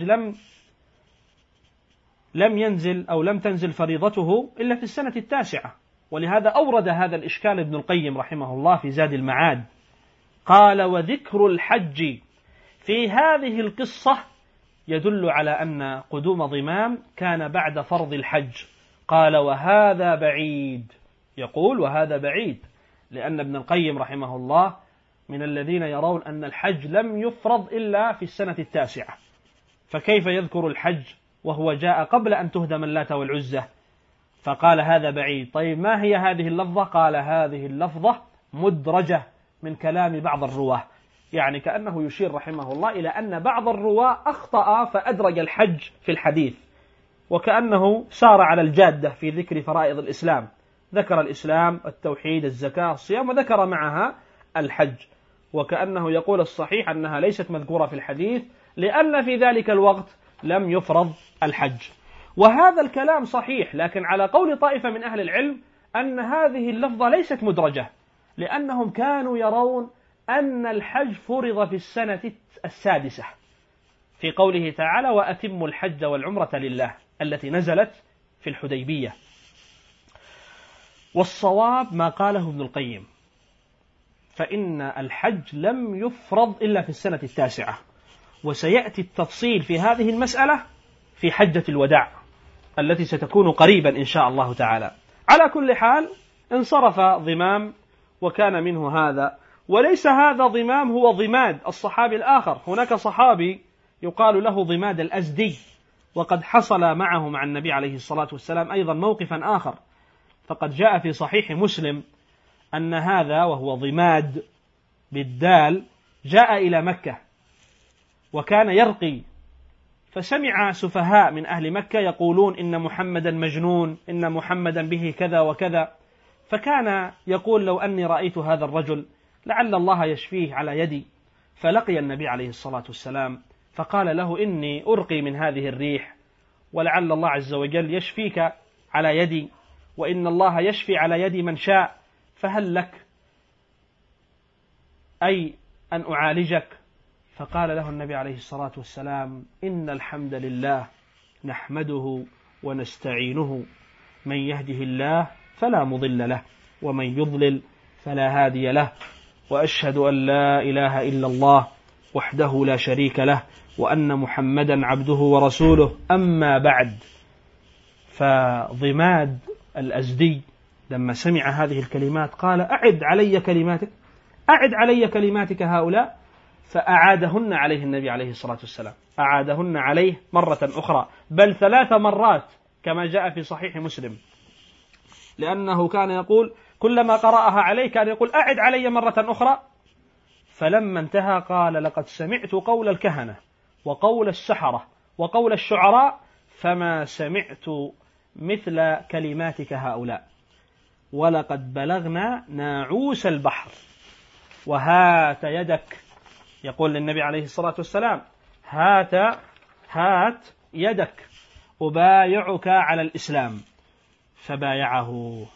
Speaker 2: لم ينزل أو لم تنزل فريضته إلا في السنة 9؟ ولهذا أورد هذا الإشكال ابن القيم رحمه الله في زاد المعاد، قال: وذكر الحج في هذه القصة يدل على أن قدوم ضمام كان بعد فرض الحج. قال: وهذا بعيد، يقول: وهذا بعيد، لأن ابن القيم رحمه الله من الذين يرون أن الحج لم يفرض إلا في السنة 9، فكيف يذكر الحج وهو جاء قبل أن تهدم اللات والعزى؟ فقال: هذا بعيد. طيب ما هي هذه اللفظة؟ قال: هذه اللفظة مدرجة من كلام بعض الرواه، يعني كأنه يشير رحمه الله إلى أن بعض الرواه أخطأ فأدرج الحج في الحديث، وكأنه سار على الجادة في ذكر فرائض الإسلام، ذكر الإسلام، التوحيد، الزكاة، الصيام، وذكر معها الحج، وكأنه يقول الصحيح أنها ليست مذكورة في الحديث لأن في ذلك الوقت لم يفرض الحج. وهذا الكلام صحيح، لكن على قول طائفة من أهل العلم أن هذه اللفظة ليست مدرجة، لأنهم كانوا يرون أن الحج فرض في السنة 6 في قوله تعالى: وأتموا الحج والعمرة لله، التي نزلت في الحديبية. والصواب ما قاله ابن القيم، فإن الحج لم يفرض إلا في السنة 9، وسيأتي التفصيل في هذه المسألة في حجة الوداع التي ستكون قريبا إن شاء الله تعالى. على كل حال انصرف ضمام وكان منه هذا، وليس هذا ضمام هو ضماد الصحابي الآخر، هناك صحابي يقال له ضماد الأزدي، وقد حصل معه مع النبي عليه الصلاة والسلام أيضا موقفا آخر، فقد جاء في صحيح مسلم أن هذا وهو ضماد بالدال جاء إلى مكة وكان يرقي، فسمع سفهاء من أهل مكة يقولون إن محمدا مجنون، إن محمدا به كذا وكذا، فكان يقول: لو أني رأيت هذا الرجل لعل الله يشفيه على يدي. فلقي النبي عليه الصلاة والسلام فقال له: إني أرقي من هذه الريح، ولعل الله عز وجل يشفيك على يدي، وإن الله يشفي على يد من شاء، فهل لك أي أن أعالجك؟ فقال له النبي عليه الصلاة والسلام: إن الحمد لله نحمده ونستعينه، من يهده الله فلا مضل له، ومن يضلل فلا هادي له، وأشهد أن لا إله إلا الله وحده لا شريك له، وأن محمدا عبده ورسوله. أما بعد، فضماد الأزدي لما سمع هذه الكلمات قال: أعد علي كلماتك هؤلاء. فأعادهن عليه النبي عليه الصلاة والسلام، أعادهن عليه مرة أخرى، بل 3 مرات كما جاء في صحيح مسلم، لأنه كان يقول كلما قرأها عليه كان يقول أعد علي مرة أخرى. فلما انتهى قال لقد سمعت قول الكهنة وقول السحرة وقول الشعراء فما سمعت مثل كلماتك هؤلاء، ولقد بلغنا ناعوس البحر، وهات يدك، يقول للنبي عليه الصلاة والسلام هات يدك أبايعك على الإسلام، بايعه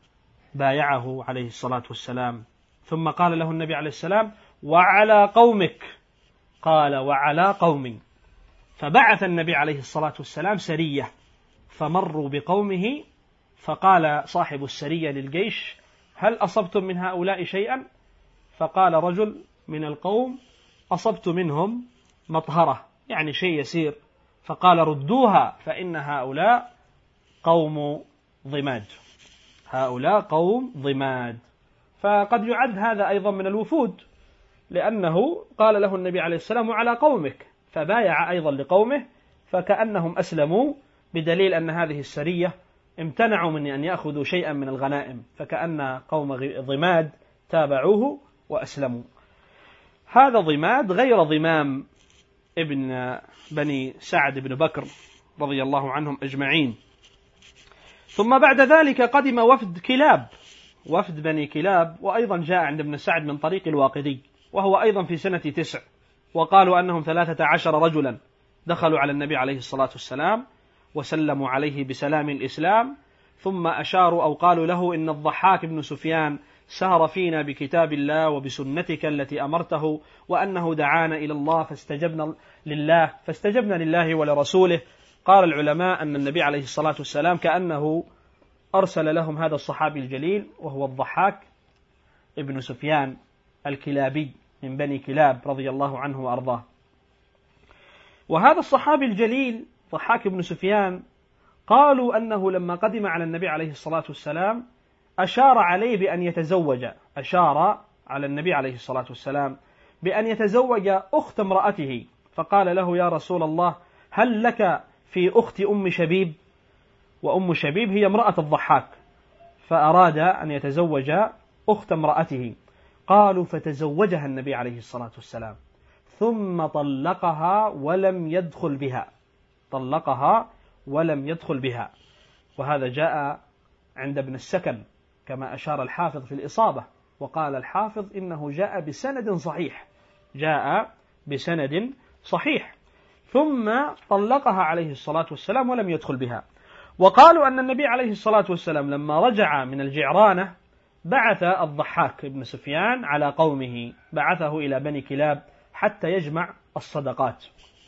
Speaker 2: عليه الصلاة والسلام. ثم قال له النبي عليه السلام وعلى قومك، قال وعلى قومي. فبعث النبي عليه الصلاة والسلام سرية فمروا بقومه، فقال صاحب السرية للجيش هل أصبتم من هؤلاء شيئا؟ فقال رجل من القوم أصبت منهم مطهرة، يعني شيء يسير. فقال ردوها فإن هؤلاء قوم ضماد، هؤلاء قوم ضماد. فقد يعد هذا أيضا من الوفود، لأنه قال له النبي عليه السلام على قومك، فبايع أيضا لقومه، فكأنهم أسلموا، بدليل أن هذه السرية امتنعوا من أن يأخذوا شيئا من الغنائم، فكأن قوم ضماد تابعوه وأسلموا. هذا ضماد غير ضمام ابن بني سعد بن بكر رضي الله عنهم أجمعين. ثم بعد ذلك قدم وفد كلاب، وفد بني كلاب، وأيضا جاء عند ابن سعد من طريق الواقدي، وهو أيضا في سنة 9، وقالوا أنهم 13 رجلا دخلوا على النبي عليه الصلاة والسلام وسلموا عليه بسلام الإسلام، ثم أشاروا أو قالوا له إن الضحاك بن سفيان سهر فينا بكتاب الله وبسنتك التي أمرته، وأنه دعانا إلى الله فاستجبنا لله ولرسوله. قال العلماء أن النبي عليه الصلاة والسلام كأنه أرسل لهم هذا الصحابي الجليل، وهو الضحاك ابن سفيان الكلابي من بني كلاب رضي الله عنه وأرضاه. وهذا الصحابي الجليل ضحاك بن سفيان قالوا أنه لما قدم على النبي عليه الصلاة والسلام أشار عليه بأن يتزوج، أشار على النبي عليه الصلاة والسلام بأن يتزوج أخت امرأته، فقال له يا رسول الله هل لك في أخت أم شبيب؟ وأم شبيب هي امرأة الضحاك، فأراد أن يتزوج أخت امرأته. قالوا فتزوجها النبي عليه الصلاة والسلام ثم طلقها ولم يدخل بها، طلقها ولم يدخل بها. وهذا جاء عند ابن السكن كما أشار الحافظ في الإصابة، وقال الحافظ إنه جاء بسند صحيح، جاء بسند صحيح. ثم طلقها عليه الصلاة والسلام ولم يدخل بها. وقالوا أن النبي عليه الصلاة والسلام لما رجع من الجعرانة بعث الضحاك بن سفيان على قومه، بعثه إلى بني كلاب حتى يجمع الصدقات.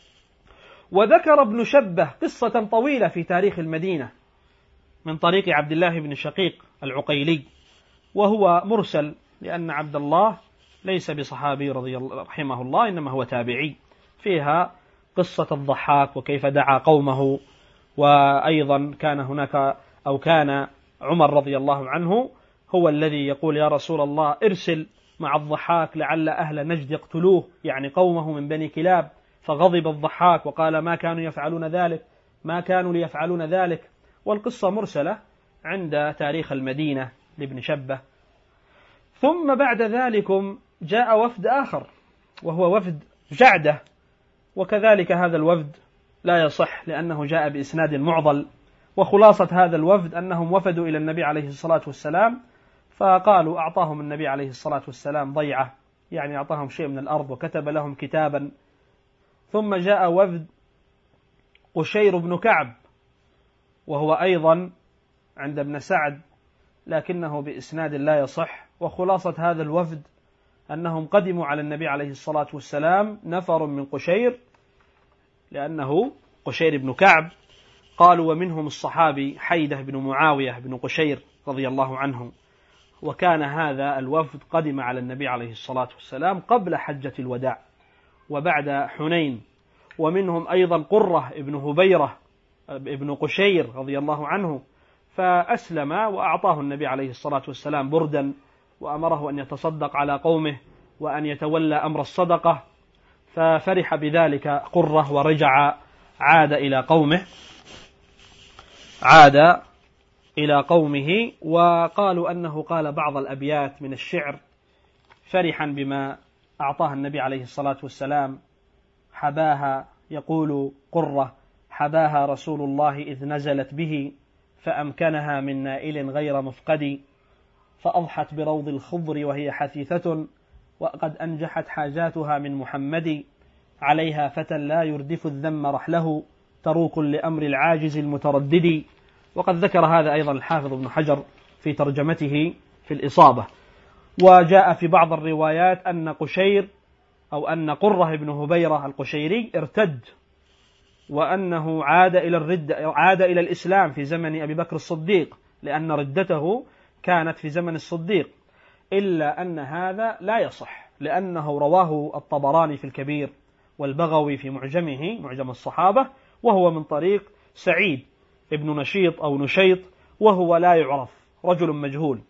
Speaker 2: وذكر ابن شبه قصة طويلة في تاريخ المدينة من طريق عبد الله بن شقيق العقيلي، وهو مرسل لأن عبد الله ليس بصحابي رحمه الله، إنما هو تابعي. فيها قصة الضحاك وكيف دعا قومه، وأيضا كان هناك أو كان عمر رضي الله عنه هو الذي يقول يا رسول الله ارسل مع الضحاك لعل أهل نجد يقتلوه، يعني قومه من بني كلاب. فغضب الضحاك وقال ما كانوا ليفعلون ذلك. والقصة مرسلة عند تاريخ المدينة لابن شبه. ثم بعد ذلك جاء وفد آخر وهو وفد جعدة، وكذلك هذا الوفد لا يصح لأنه جاء بإسناد معضل. وخلاصة هذا الوفد أنهم وفدوا إلى النبي عليه الصلاة والسلام، فقالوا أعطاهم النبي عليه الصلاة والسلام ضيعة، يعني أعطاهم شيء من الأرض وكتب لهم كتابا. ثم جاء وفد قشير بن كعب وهو أيضا عند ابن سعد لكنه بإسناد لا يصح. وخلاصة هذا الوفد أنهم قدموا على النبي عليه الصلاة والسلام نفر من قشير لأنه قشير بن كعب، قالوا ومنهم الصحابي حيدة بن معاوية بن قشير رضي الله عنه. وكان هذا الوفد قدم على النبي عليه الصلاة والسلام قبل حجة الوداع وبعد حنين. ومنهم أيضا قرة ابن هبيرة ابن قشير رضي الله عنه، فأسلم وأعطاه النبي عليه الصلاة والسلام بردا، وأمره أن يتصدق على قومه وأن يتولى أمر الصدقة. ففرح بذلك قرة ورجع، عاد إلى قومه. وقالوا أنه قال بعض الأبيات من الشعر فرحا بما أعطاه النبي عليه الصلاة والسلام. حباها، يقول قرة: حباها رسول الله إذ نزلت به، فأمكنها من نائل غير مفقد، فأضحت بروض الخضر وهي حثيثة، وقد أنجحت حاجاتها من محمد، عليها فتى لا يردف الذم رحله، تروق لأمر العاجز المتردد. وقد ذكر هذا أيضا الحافظ ابن حجر في ترجمته في الإصابة. وجاء في بعض الروايات أن قشير أو أن قرة بن هبيرة القشيري ارتد، وأنه عاد إلى الإسلام في زمن أبي بكر الصديق، لأن ردته كانت في زمن الصديق، إلا أن هذا لا يصح، لأنه رواه الطبراني في الكبير والبغوي في معجمه معجم الصحابة، وهو من طريق سعيد ابن نشيط أو نشيط، وهو لا يعرف، رجل مجهول.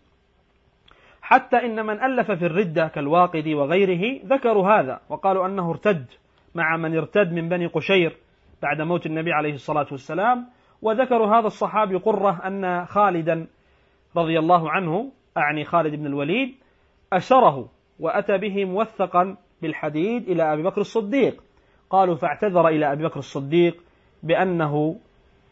Speaker 2: حتى إن من ألف في الردة كالواقدي وغيره ذكروا هذا، وقالوا أنه ارتد مع من ارتد من بني قشير بعد موت النبي عليه الصلاة والسلام. وذكروا هذا الصحابي قرة أن خالدا رضي الله عنه، أعني خالد بن الوليد، أسره وأتى به موثقا بالحديد إلى أبي بكر الصديق. قالوا فاعتذر إلى أبي بكر الصديق بأنه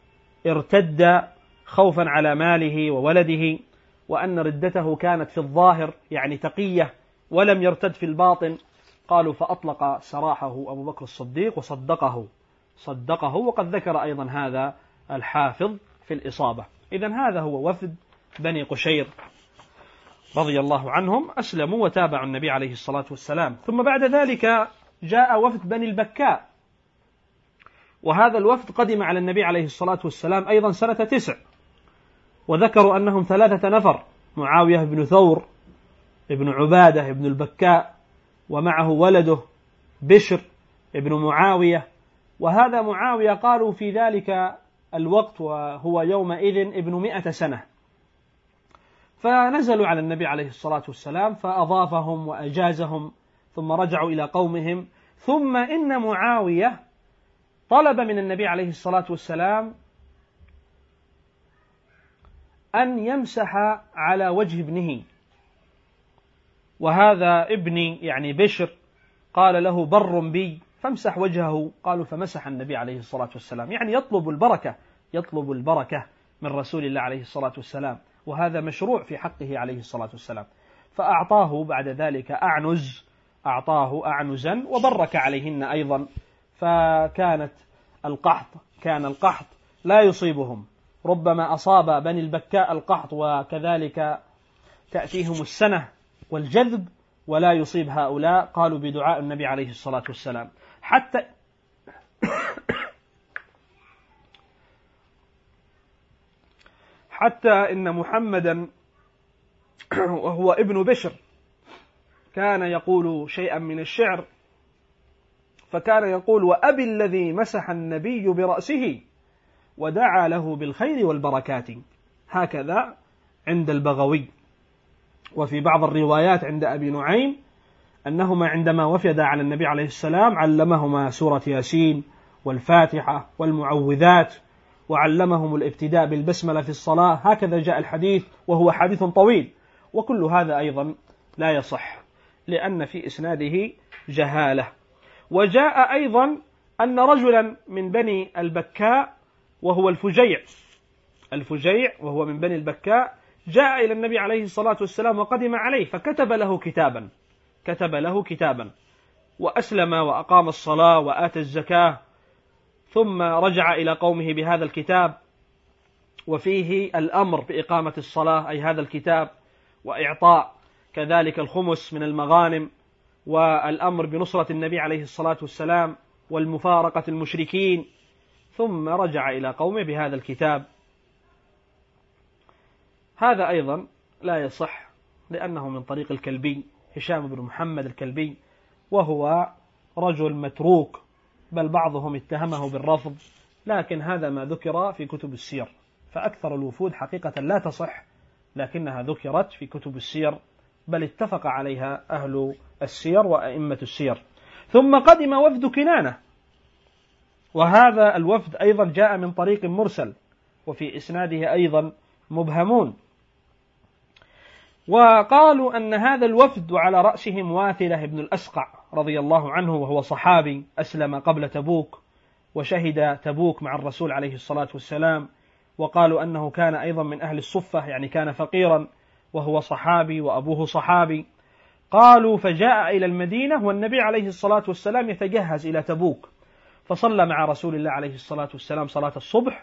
Speaker 2: ارتد خوفا على ماله وولده، وأن ردته كانت في الظاهر يعني تقية، ولم يرتد في الباطن. قالوا فأطلق سراحه أبو بكر الصديق وصدقه، وقد ذكر أيضا هذا الحافظ في الإصابة. إذن هذا هو وفد بني قشير رضي الله عنهم، أسلموا وتابعوا النبي عليه الصلاة والسلام. ثم بعد ذلك جاء وفد بني البكاء، وهذا الوفد قدم على النبي عليه الصلاة والسلام أيضا سنة 9، وذكروا أنهم 3 نفر: معاوية بن ثور ابن عبادة ابن البكاء، ومعه ولده بشر ابن معاوية. وهذا معاوية قالوا في ذلك الوقت وهو يومئذ ابن 100 سنة. فنزلوا على النبي عليه الصلاة والسلام فأضافهم وأجازهم، ثم رجعوا إلى قومهم. ثم إن معاوية طلب من النبي عليه الصلاة والسلام أن يمسح على وجه ابنه، وهذا ابني يعني بشر قال له: بر بي فامسح وجهه. قالوا فمسح النبي عليه الصلاة والسلام، يعني يطلب البركة من رسول الله عليه الصلاة والسلام، وهذا مشروع في حقه عليه الصلاة والسلام. فأعطاه بعد ذلك أعطاه أعنزا وبرك عليهن أيضا. فكان القحط لا يصيبهم، ربما أصاب بني البكاء القحط وكذلك تأتيهم السنة والجذب، ولا يصيب هؤلاء. قالوا بدعاء النبي عليه الصلاة والسلام. حتى إن محمدا وهو ابن بشر كان يقول شيئا من الشعر، فكان يقول: وأبي الذي مسح النبي برأسه ودعا له بالخير والبركات. هكذا عند البغوي. وفي بعض الروايات عند أبي نعيم أنهما عندما وفدا على النبي عليه السلام علمهما سورة ياسين والفاتحة والمعوذات، وعلمهم الابتداء بالبسملة في الصلاة. هكذا جاء الحديث، وهو حديث طويل، وكل هذا أيضا لا يصح لأن في إسناده جهالة. وجاء أيضا أن رجلا من بني البكاء وهو الفجيع وهو من بني البكاء جاء إلى النبي عليه الصلاة والسلام وقدم عليه، فكتب له كتابا وأسلم وأقام الصلاة وآتى الزكاة، ثم رجع إلى قومه بهذا الكتاب، وفيه الأمر بإقامة الصلاة أي هذا الكتاب، وإعطاء كذلك الخمس من المغانم، والأمر بنصرة النبي عليه الصلاة والسلام والمفارقة المشركين. ثم رجع إلى قومه بهذا الكتاب. هذا أيضا لا يصح لأنه من طريق الكلبي هشام بن محمد الكلبي، وهو رجل متروك، بل بعضهم اتهمه بالرفض، لكن هذا ما ذكر في كتب السير. فأكثر الوفود حقيقة لا تصح، لكنها ذكرت في كتب السير، بل اتفق عليها أهل السير وأئمة السير. ثم قدم وفد كنانة، وهذا الوفد أيضا جاء من طريق مرسل، وفي إسناده أيضا مبهمون. وقالوا أن هذا الوفد على رأسهم واثلة بن الأسقع رضي الله عنه، وهو صحابي أسلم قبل تبوك وشهد تبوك مع الرسول عليه الصلاة والسلام، وقالوا أنه كان أيضا من أهل الصفة، يعني كان فقيرا وهو صحابي وأبوه صحابي. قالوا فجاء إلى المدينة والنبي عليه الصلاة والسلام يتجهز إلى تبوك، فصلى مع رسول الله عليه الصلاة والسلام صلاة الصبح،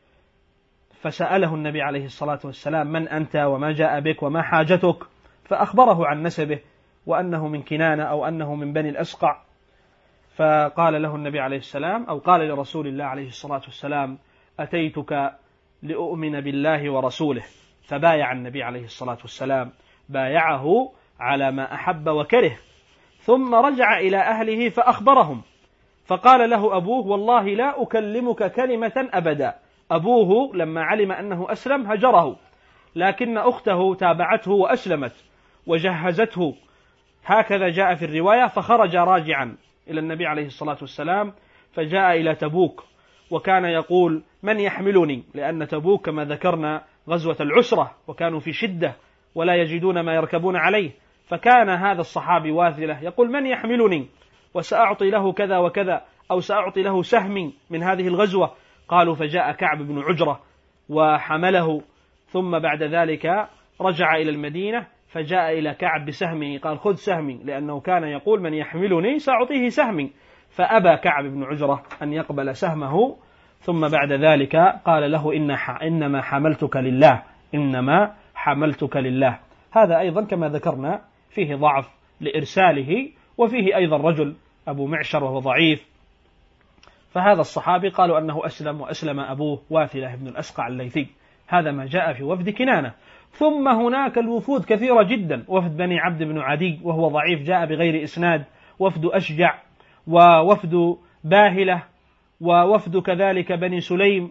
Speaker 2: فسأله النبي عليه الصلاة والسلام من أنت وما جاء بك وما حاجتك، فأخبره عن نسبه وأنه من كنانة أو أنه من بني الأسقع. فقال له النبي عليه السلام، أو قال لرسول الله عليه الصلاة والسلام: أتيتك لأؤمن بالله ورسوله. فبايع النبي عليه الصلاة والسلام، بايعه على ما أحب وكره، ثم رجع إلى أهله فأخبرهم، فقال له أبوه: والله لا أكلمك كلمة أبدا. أبوه لما علم أنه أسلم هجره، لكن أخته تابعته وأسلمت وجهزته، هكذا جاء في الرواية. فخرج راجعا إلى النبي عليه الصلاة والسلام، فجاء إلى تبوك، وكان يقول: من يحملني؟ لأن تبوك كما ذكرنا غزوة العسرة، وكانوا في شدة ولا يجدون ما يركبون عليه، فكان هذا الصحابي واثلة يقول: من يحملني وسأعطي له كذا وكذا، أو سأعطي له سهم من هذه الغزوة. قالوا فجاء كعب بن عجرة وحمله، ثم بعد ذلك رجع إلى المدينة، فجاء إلى كعب بسهمه، قال: خذ سهمي، لأنه كان يقول: من يحملني سأعطيه سهمي. فأبى كعب بن عجرة أن يقبل سهمه، ثم بعد ذلك قال له: إنما حملتك لله، إنما حملتك لله. هذا أيضا كما ذكرنا فيه ضعف لإرساله، وفيه أيضا رجل أبو معشر وهو ضعيف. فهذا الصحابي قالوا أنه أسلم، وأسلم أبوه واثلة بن الأسقع الليثي. هذا ما جاء في وفد كنانة. ثم هناك الوفود كثيرة جدا: وفد بني عبد بن عدي وهو ضعيف جاء بغير إسناد، وفد أشجع، ووفد باهلة، ووفد كذلك بني سليم.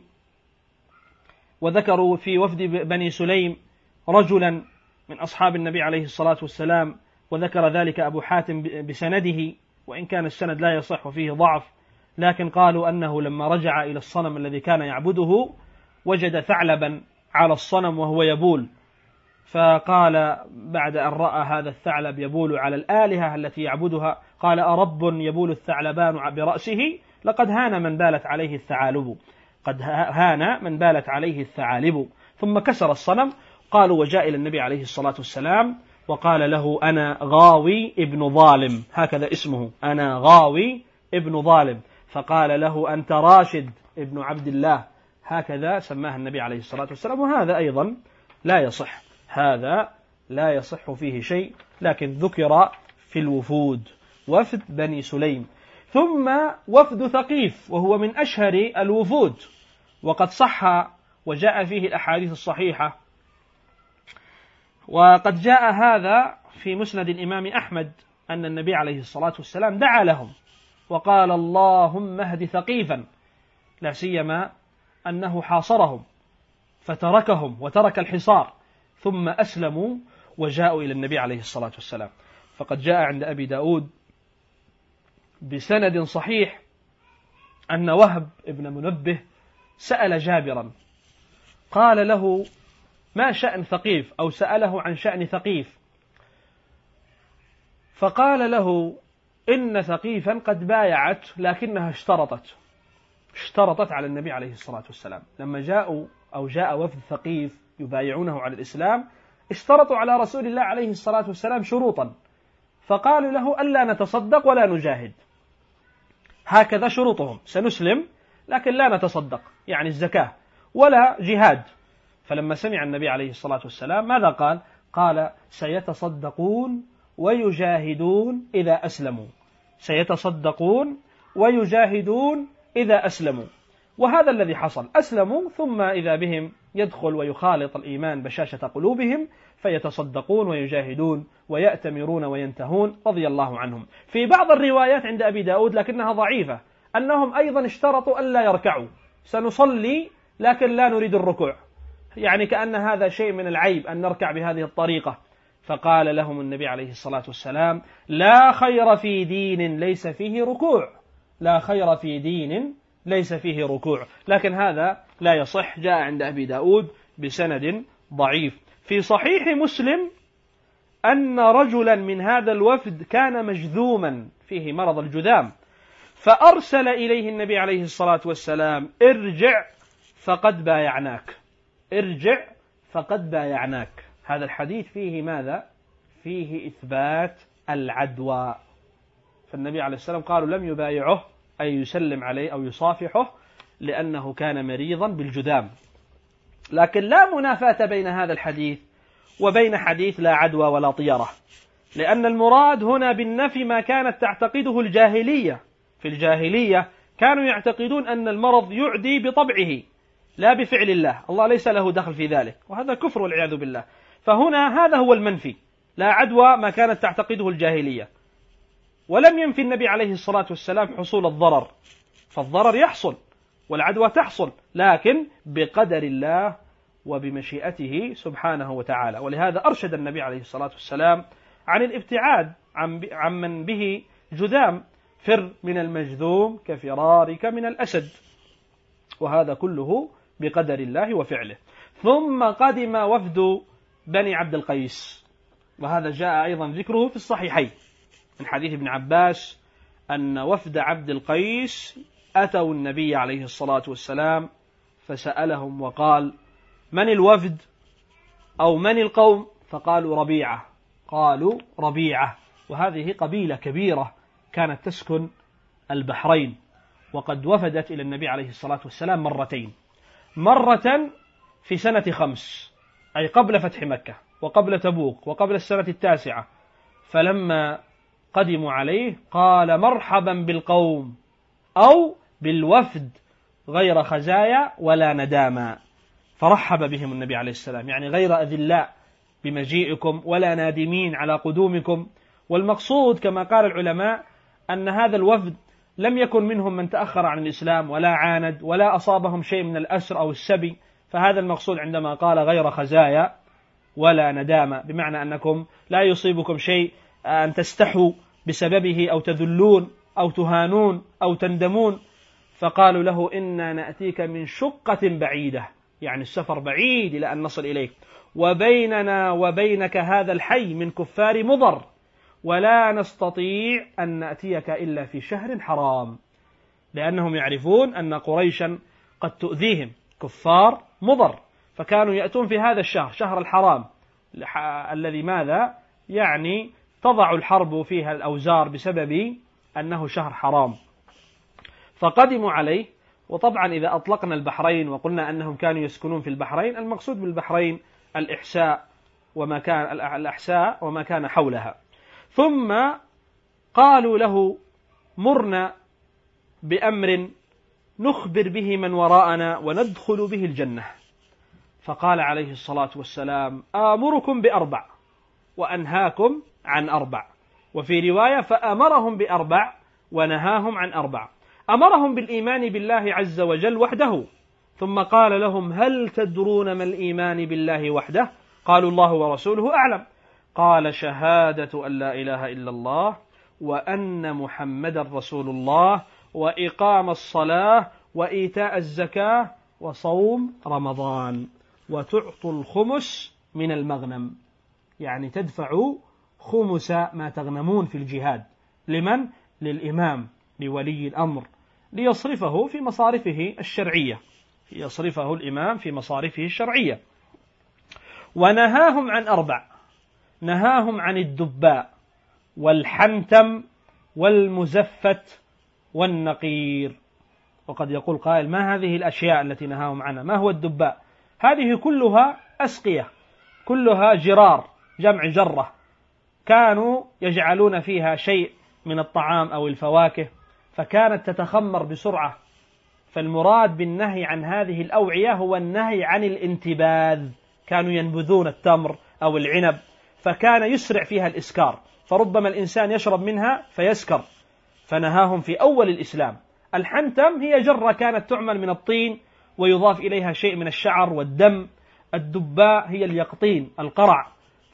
Speaker 2: وذكروا في وفد بني سليم رجلا من أصحاب النبي عليه الصلاة والسلام، وذكر ذلك أبو حاتم بسنده، وإن كان السند لا يصح وفيه ضعف، لكن قالوا أنه لما رجع إلى الصنم الذي كان يعبده وجد ثعلبا على الصنم وهو يبول، فقال بعد أن رأى هذا الثعلب يبول على الآلهة التي يعبدها، قال: أرب يبول الثعلبان برأسه؟ لقد هان من بالت عليه الثعالب، قد هان من بالت عليه الثعالب. ثم كسر الصنم. قالوا وجاء إلى النبي عليه الصلاة والسلام وقال له: أنا غاوي ابن ظالم، هكذا اسمه، أنا غاوي ابن ظالم. فقال له: أنت راشد ابن عبد الله، هكذا سماه النبي عليه الصلاة والسلام. وهذا أيضا لا يصح، هذا لا يصح فيه شيء، لكن ذكر في الوفود وفد بني سليم. ثم وفد ثقيف، وهو من أشهر الوفود، وقد صح وجاء فيه الأحاديث الصحيحة. وقد جاء هذا في مسند الإمام أحمد أن النبي عليه الصلاة والسلام دعا لهم وقال: اللهم اهد ثقيفا، لا سيما أنه حاصرهم فتركهم وترك الحصار، ثم أسلموا وجاءوا إلى النبي عليه الصلاة والسلام. فقد جاء عند أبي داود بسند صحيح أن وهب ابن منبه سأل جابرا، قال له: ما شأن ثقيف؟ أو سأله عن شأن ثقيف، فقال له: إن ثقيفا قد بايعت، لكنها اشترطت على النبي عليه الصلاة والسلام. لما جاء وفد ثقيف يبايعونه على الإسلام، اشترطوا على رسول الله عليه الصلاة والسلام شروطا، فقالوا له: ألا نتصدق ولا نجاهد، هكذا شروطهم، سنسلم لكن لا نتصدق، يعني الزكاة، ولا جهاد. فلما سمع النبي عليه الصلاة والسلام ماذا قال؟ قال: سيتصدقون ويجاهدون إذا أسلموا، سيتصدقون ويجاهدون إذا أسلموا. وهذا الذي حصل، أسلموا، ثم إذا بهم يدخل ويخالط الإيمان بشاشة قلوبهم، فيتصدقون ويجاهدون ويأتمرون وينتهون رضي الله عنهم. في بعض الروايات عند أبي داود لكنها ضعيفة أنهم أيضا اشترطوا ألا يركعوا، سنصلي لكن لا نريد الركوع، يعني كأن هذا شيء من العيب أن نركع بهذه الطريقة، فقال لهم النبي عليه الصلاة والسلام: لا خير في دين ليس فيه ركوع، لا خير في دين ليس فيه ركوع. لكن هذا لا يصح، جاء عند أبي داود بسند ضعيف. في صحيح مسلم أن رجلا من هذا الوفد كان مجذوما فيه مرض الجذام، فأرسل إليه النبي عليه الصلاة والسلام: ارجع فقد بايعناك، ارجع فقد بايعناك. هذا الحديث فيه ماذا؟ فيه إثبات العدوى. فالنبي عليه السلام قالوا لم يبايعه أي يسلم عليه أو يصافحه لأنه كان مريضا بالجذام. لكن لا منافاة بين هذا الحديث وبين حديث لا عدوى ولا طيرة، لأن المراد هنا بالنفي ما كانت تعتقده الجاهلية. في الجاهلية كانوا يعتقدون أن المرض يعدي بطبعه لا بفعل الله، الله ليس له دخل في ذلك، وهذا كفر والعياذ بالله. فهنا هذا هو المنفي، لا عدوى ما كانت تعتقده الجاهلية. ولم ينفي النبي عليه الصلاة والسلام حصول الضرر، فالضرر يحصل والعدوى تحصل، لكن بقدر الله وبمشيئته سبحانه وتعالى. ولهذا أرشد النبي عليه الصلاة والسلام عن الابتعاد عن من به جذام: فر من المجذوم كفرارك من الأسد. وهذا كله بقدر الله وفعله. ثم قدم وفد بني عبد القيس، وهذا جاء أيضا ذكره في الصحيحين من حديث ابن عباس أن وفد عبد القيس أتوا النبي عليه الصلاة والسلام فسألهم وقال: من الوفد أو من القوم؟ فقالوا: ربيعة. قالوا: ربيعة. وهذه قبيلة كبيرة كانت تسكن البحرين، وقد وفدت إلى النبي عليه الصلاة والسلام مرتين، مرة في سنة 5 أي قبل فتح مكة وقبل تبوك وقبل السنة 9. فلما قدموا عليه قال: مرحبا بالقوم أو بالوفد غير خزايا ولا نداما. فرحب بهم النبي عليه السلام، يعني غير أذلاء بمجيئكم ولا نادمين على قدومكم. والمقصود كما قال العلماء أن هذا الوفد لم يكن منهم من تأخر عن الإسلام ولا عاند ولا أصابهم شيء من الأسر أو السبي. فهذا المقصود عندما قال غير خزايا ولا ندامة، بمعنى أنكم لا يصيبكم شيء أن تستحوا بسببه أو تذلون أو تهانون أو تندمون. فقالوا له: إنا نأتيك من شقة بعيدة، يعني السفر بعيد إلى أن نصل إليك، وبيننا وبينك هذا الحي من كفار مضر، ولا نستطيع أن نأتيك إلا في شهر حرام، لأنهم يعرفون أن قريشا قد تؤذيهم، كفار مضر، فكانوا يأتون في هذا الشهر، شهر الحرام الذي ماذا؟ يعني تضع الحرب فيها الأوزار بسبب أنه شهر حرام. فقدموا عليه. وطبعا إذا أطلقنا البحرين وقلنا أنهم كانوا يسكنون في البحرين، المقصود بالبحرين الإحساء وما كان حولها. ثم قالوا له: مرنا بأمر نخبر به من وراءنا وندخل به الجنة. فقال عليه الصلاة والسلام: آمركم ب4 وأنهاكم عن 4. وفي رواية: فأمرهم ب4 ونهاهم عن 4. أمرهم بالإيمان بالله عز وجل وحده، ثم قال لهم: هل تدرون ما الإيمان بالله وحده؟ قالوا: الله ورسوله أعلم. قال: شهادة أن لا إله إلا الله وأن محمد رسول الله وإقام الصلاة وإيتاء الزكاة وصوم رمضان وتعطوا الخمس من المغنم، يعني تدفعوا خمس ما تغنمون في الجهاد. لمن؟ للإمام، لولي الأمر، ليصرفه في مصارفه الشرعية، يصرفه الإمام في مصارفه الشرعية. ونهاهم عن 4، نهاهم عن الدباء والحنتم والمزفت والنقير. وقد يقول قائل: ما هذه الأشياء التي نهاهم عنها؟ ما هو الدباء؟ هذه كلها أسقية، كلها جرار، جمع جرة، كانوا يجعلون فيها شيء من الطعام أو الفواكه، فكانت تتخمر بسرعة. فالمراد بالنهي عن هذه الأوعية هو النهي عن الانتباذ، كانوا ينبذون التمر أو العنب، فكان يسرع فيها الإسكار، فربما الإنسان يشرب منها فيسكر، فنهاهم في أول الإسلام. الحنتم هي جرة كانت تعمل من الطين ويضاف إليها شيء من الشعر والدم. الدباء هي اليقطين، القرع،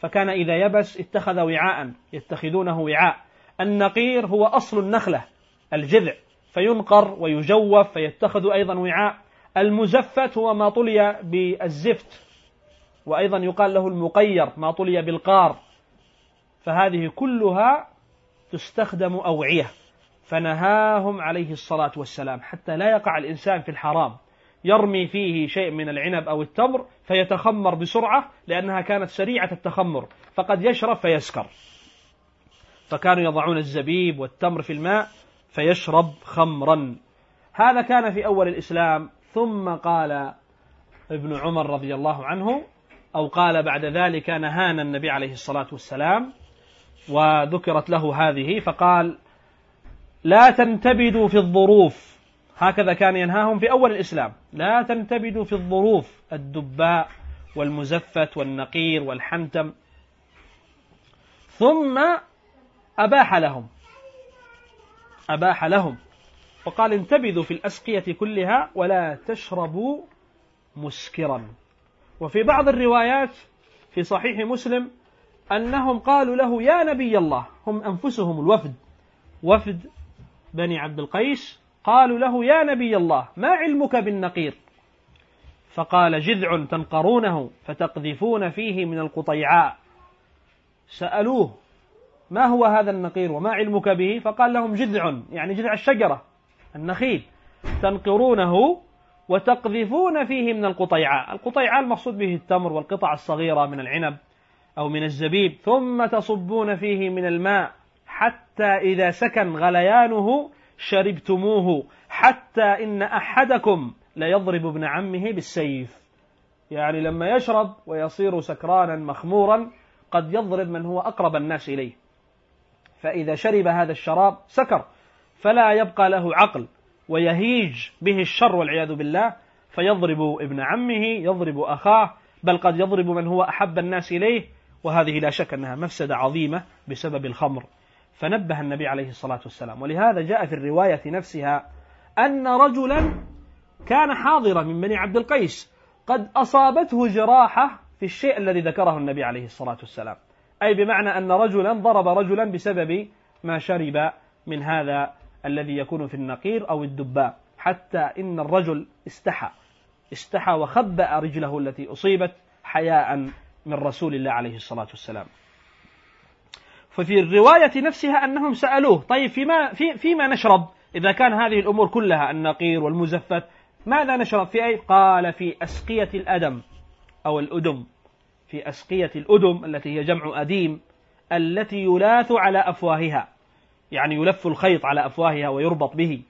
Speaker 2: فكان إذا يبس اتخذ وعاء يتخذونه وعاء. النقير هو أصل النخلة الجذع، فينقر ويجوف فيتخذ أيضا وعاء. المزفت هو ما طلي بالزفت، وأيضا يقال له المقير ما طلي بالقار، فهذه كلها تستخدم أوعية. فنهاهم عليه الصلاة والسلام حتى لا يقع الإنسان في الحرام، يرمي فيه شيء من العنب أو التمر فيتخمر بسرعة، لأنها كانت سريعة التخمر، فقد يشرب فيسكر. فكانوا يضعون الزبيب والتمر في الماء فيشرب خمرا. هذا كان في أول الإسلام. ثم قال ابن عمر رضي الله عنه، أو قال بعد ذلك: نهانا النبي عليه الصلاة والسلام، وذكرت له هذه، فقال: لا تنتبذوا في الظروف. هكذا كان ينهاهم في أول الإسلام: لا تنتبذوا في الظروف، الدباء والمزفت والنقير والحنتم. ثم أباح لهم وقال: انتبذوا في الأسقية كلها ولا تشربوا مسكرا. وفي بعض الروايات في صحيح مسلم أنهم قالوا له: يا نبي الله، هم أنفسهم الوفد، وفد بني عبد القيس، قالوا له: يا نبي الله، ما علمك بالنقير؟ فقال: جذع تنقرونه فتقذفون فيه من القطيعاء. سألوه: ما هو هذا النقير وما علمك به؟ فقال لهم: جذع، يعني جذع الشجرة النخيل، تنقرونه وتقذفون فيه من القطيعاء. القطيعاء المقصود به التمر والقطع الصغيرة من العنب أو من الزبيب، ثم تصبون فيه من الماء حتى إذا سكن غليانه شربتموه، حتى إن أحدكم ليضرب ابن عمه بالسيف. يعني لما يشرب ويصير سكرانا مخمورا قد يضرب من هو أقرب الناس إليه، فإذا شرب هذا الشراب سكر فلا يبقى له عقل، ويهيج به الشر والعياذ بالله، فيضرب ابن عمه، يضرب أخاه، بل قد يضرب من هو أحب الناس إليه، وهذه لا شك أنها مفسدة عظيمة بسبب الخمر. فنبه النبي عليه الصلاة والسلام. ولهذا جاء في الرواية نفسها أن رجلا كان حاضرا من بني عبد القيس قد أصابته جراحة في الشيء الذي ذكره النبي عليه الصلاة والسلام، أي بمعنى أن رجلا ضرب رجلا بسبب ما شرب من هذا الذي يكون في النقير أو الدباء، حتى إن الرجل استحى وخبأ رجله التي أصيبت حياء من رسول الله عليه الصلاة والسلام. ففي الرواية نفسها أنهم سألوه: طيب فيما نشرب إذا كان هذه الأمور كلها النقير والمزفت، ماذا نشرب في أي؟ قال: في أسقية الأدم أو الأدم، في أسقية الأدم التي هي جمع أديم، التي يلاث على أفواهها، يعني يلف الخيط على أفواهها ويربط به.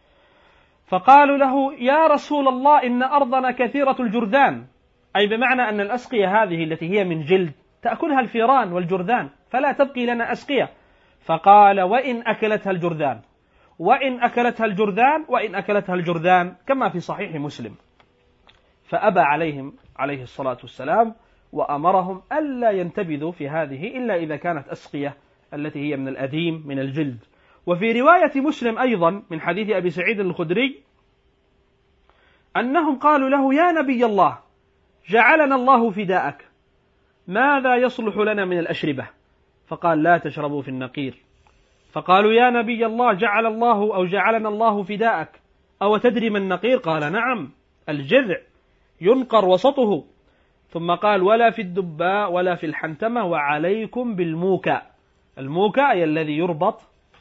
Speaker 2: فقالوا له: يا رسول الله، إن أرضنا كثيرة الجرذان، أي بمعنى أن الأسقية هذه التي هي من جلد تأكلها الفيران والجرذان، فلا تبقي لنا أسقية. فقال: وإن أكلتها الجرذان، وإن أكلتها الجرذان، وإن أكلتها الجرذان، كما في صحيح مسلم. فأبى عليهم عليه الصلاة والسلام، وأمرهم ألا ينتبذوا في هذه إلا إذا كانت أسقية التي هي من الأديم من الجلد. وفي رواية مسلم أيضا من حديث أبي سعيد الخدري أنهم قالوا له: يا نبي الله، جعلنا الله فداءك، ماذا يصلح لنا من الأشربة؟ فقال: لا تشربوا في النقير. فقالوا: يا نبي الله، جعلنا الله فداءك، أو تدري ما النقير؟ قال: نعم، الجذع ينقر وسطه. ثم قال: ولا في الدباء ولا في الحنتمة، وعليكم بالموكى. الموكى أي الذي يربط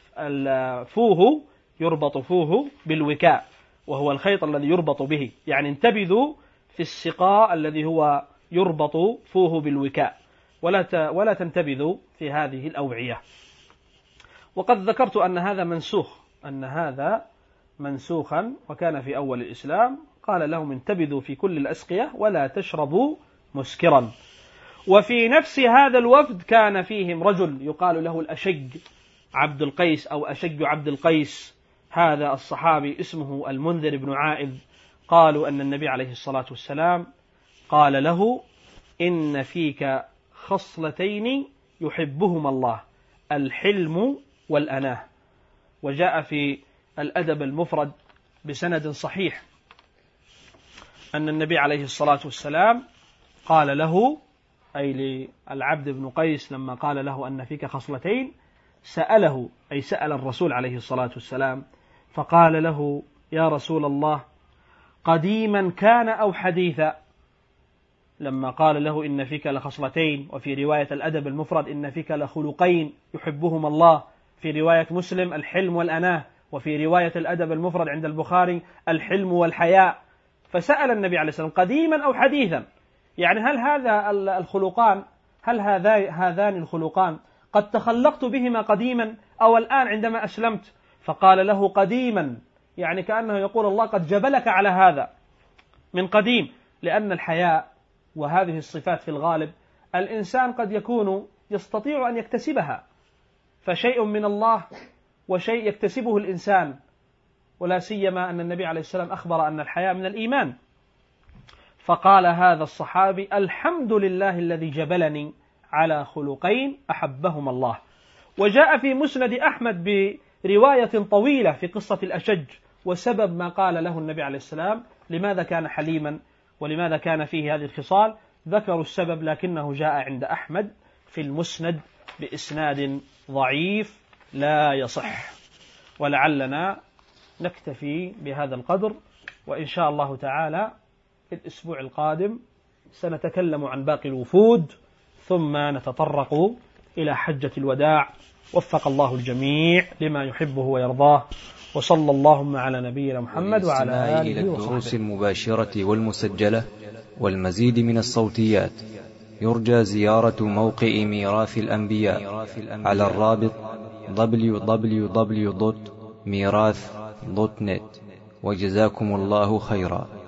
Speaker 2: فوه بالوكاء، وهو الخيط الذي يربط به، يعني انتبذوا في السقاء الذي هو يربط فوه بالوكاء، ولا تنتبذوا في هذه الأوعية. وقد ذكرت أن هذا منسوخا، وكان في أول الإسلام قال لهم: انتبذوا في كل الأسقية ولا تشربوا مسكرا. وفي نفس هذا الوفد كان فيهم رجل يقال له الأشج عبد القيس أو أشج عبد القيس، هذا الصحابي اسمه المنذر بن عائذ. قالوا أن النبي عليه الصلاة والسلام قال له: إن فيك خصلتين يحبهما الله، الحلم والأناه. وجاء في الأدب المفرد بسند صحيح أن النبي عليه الصلاة والسلام قال له: أي للعبد بن قيس لما قال له أن فيك خصلتين سأله، أي سأل الرسول عليه الصلاة والسلام فقال له: يا رسول الله، قديما كان أو حديثا؟ لما قال له إن فيك لخصلتين، وفي رواية الأدب المفرد إن فيك لخلقين يحبهما الله، في رواية مسلم الحلم والأناه، وفي رواية الأدب المفرد عند البخاري الحلم والحياء. فسأل النبي عليه الصلاة والسلام: قديما أو حديثا؟ يعني هل هذا الخلقان، هل هذان الخلقان قد تخلقت بهما قديما أو الآن عندما أسلمت؟ فقال له: قديما، يعني كأنه يقول الله قد جبلك على هذا من قديم. لأن الحياء وهذه الصفات في الغالب الإنسان قد يكون يستطيع أن يكتسبها، فشيء من الله وشيء يكتسبه الإنسان، ولا سيما أن النبي عليه السلام أخبر أن الحياء من الإيمان. فقال هذا الصحابي: الحمد لله الذي جبلني على خلقين أحبهما الله. وجاء في مسند أحمد برواية طويلة في قصة الأشج وسبب ما قال له النبي عليه السلام لماذا كان حليما ولماذا كان فيه هذه الخصال. ذكروا السبب لكنه جاء عند أحمد في المسند بإسناد ضعيف لا يصح. ولعلنا نكتفي بهذا القدر، وإن شاء الله تعالى في الأسبوع القادم سنتكلم عن باقي الوفود، ثم نتطرق إلى حجة الوداع. وفق الله الجميع لما يحبه ويرضاه، وصلى اللهم على نبينا محمد وعلى آله وصحبه.
Speaker 1: الدروس المباشرة والمسجلة والمزيد من الصوتيات يرجى زيارة موقع ميراث الأنبياء على الرابط www.mirath.net. وجزاكم الله خيرا.